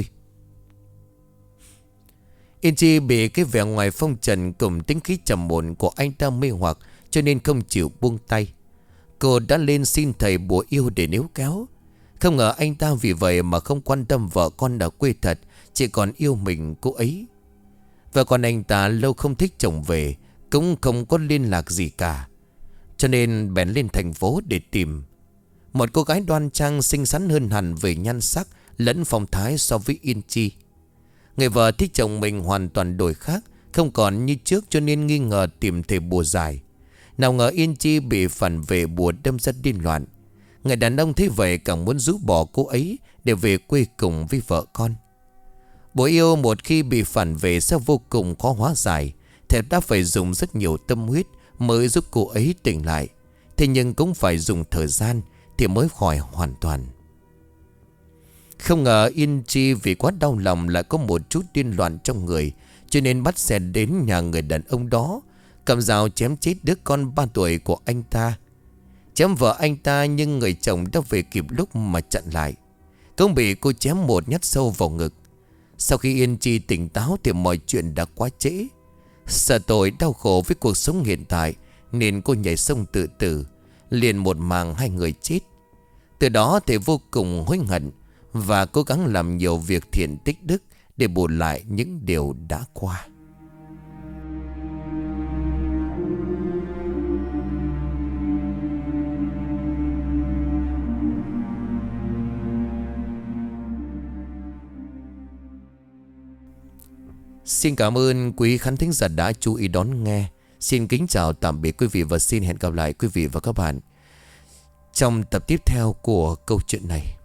Yên Chi bị cái vẻ ngoài phong trần cùng tính khí trầm ổn của anh ta mê hoặc, cho nên không chịu buông tay. Cô đã lên xin thầy bùa yêu để níu kéo. Không ngờ anh ta vì vậy mà không quan tâm vợ con ở quê thật, chỉ còn yêu mình cô ấy. Và còn anh ta lâu không thích chồng về, cũng không có liên lạc gì cả. Cho nên bèn lên thành phố để tìm một cô gái đoan trang xinh xắn hơn hẳn về nhan sắc lẫn phong thái so với Yên Chi. Người vợ thích chồng mình hoàn toàn đổi khác, không còn như trước, cho nên nghi ngờ tìm thể bùa giải. Nào ngờ Yên Chi bị phản vệ bùa đâm ra điên loạn. Người đàn ông thấy vậy càng muốn rũ bỏ cô ấy để về quê cùng với vợ con. Bùa yêu một khi bị phản vệ sẽ vô cùng khó hóa giải. Thầy đã phải dùng rất nhiều tâm huyết mới giúp cô ấy tỉnh lại. Thế nhưng cũng phải dùng thời gian thì mới khỏi hoàn toàn. Không ngờ Yên Chi vì quá đau lòng lại có một chút điên loạn trong người, cho nên bắt xe đến nhà người đàn ông đó, cầm dao chém chết đứa con ba tuổi của anh ta. Chém vợ anh ta nhưng người chồng đã về kịp lúc mà chặn lại, cũng bị cô chém một nhát sâu vào ngực. Sau khi Yên Chi tỉnh táo thì mọi chuyện đã quá trễ. Sợ tội đau khổ với cuộc sống hiện tại nên cô nhảy sông tự tử, liền một màng hai người chết. Từ đó thì vô cùng hối hận và cố gắng làm nhiều việc thiện tích đức để bù lại những điều đã qua. Xin cảm ơn quý khán thính giả đã chú ý đón nghe. Xin kính chào tạm biệt quý vị và xin hẹn gặp lại quý vị và các bạn trong tập tiếp theo của câu chuyện này.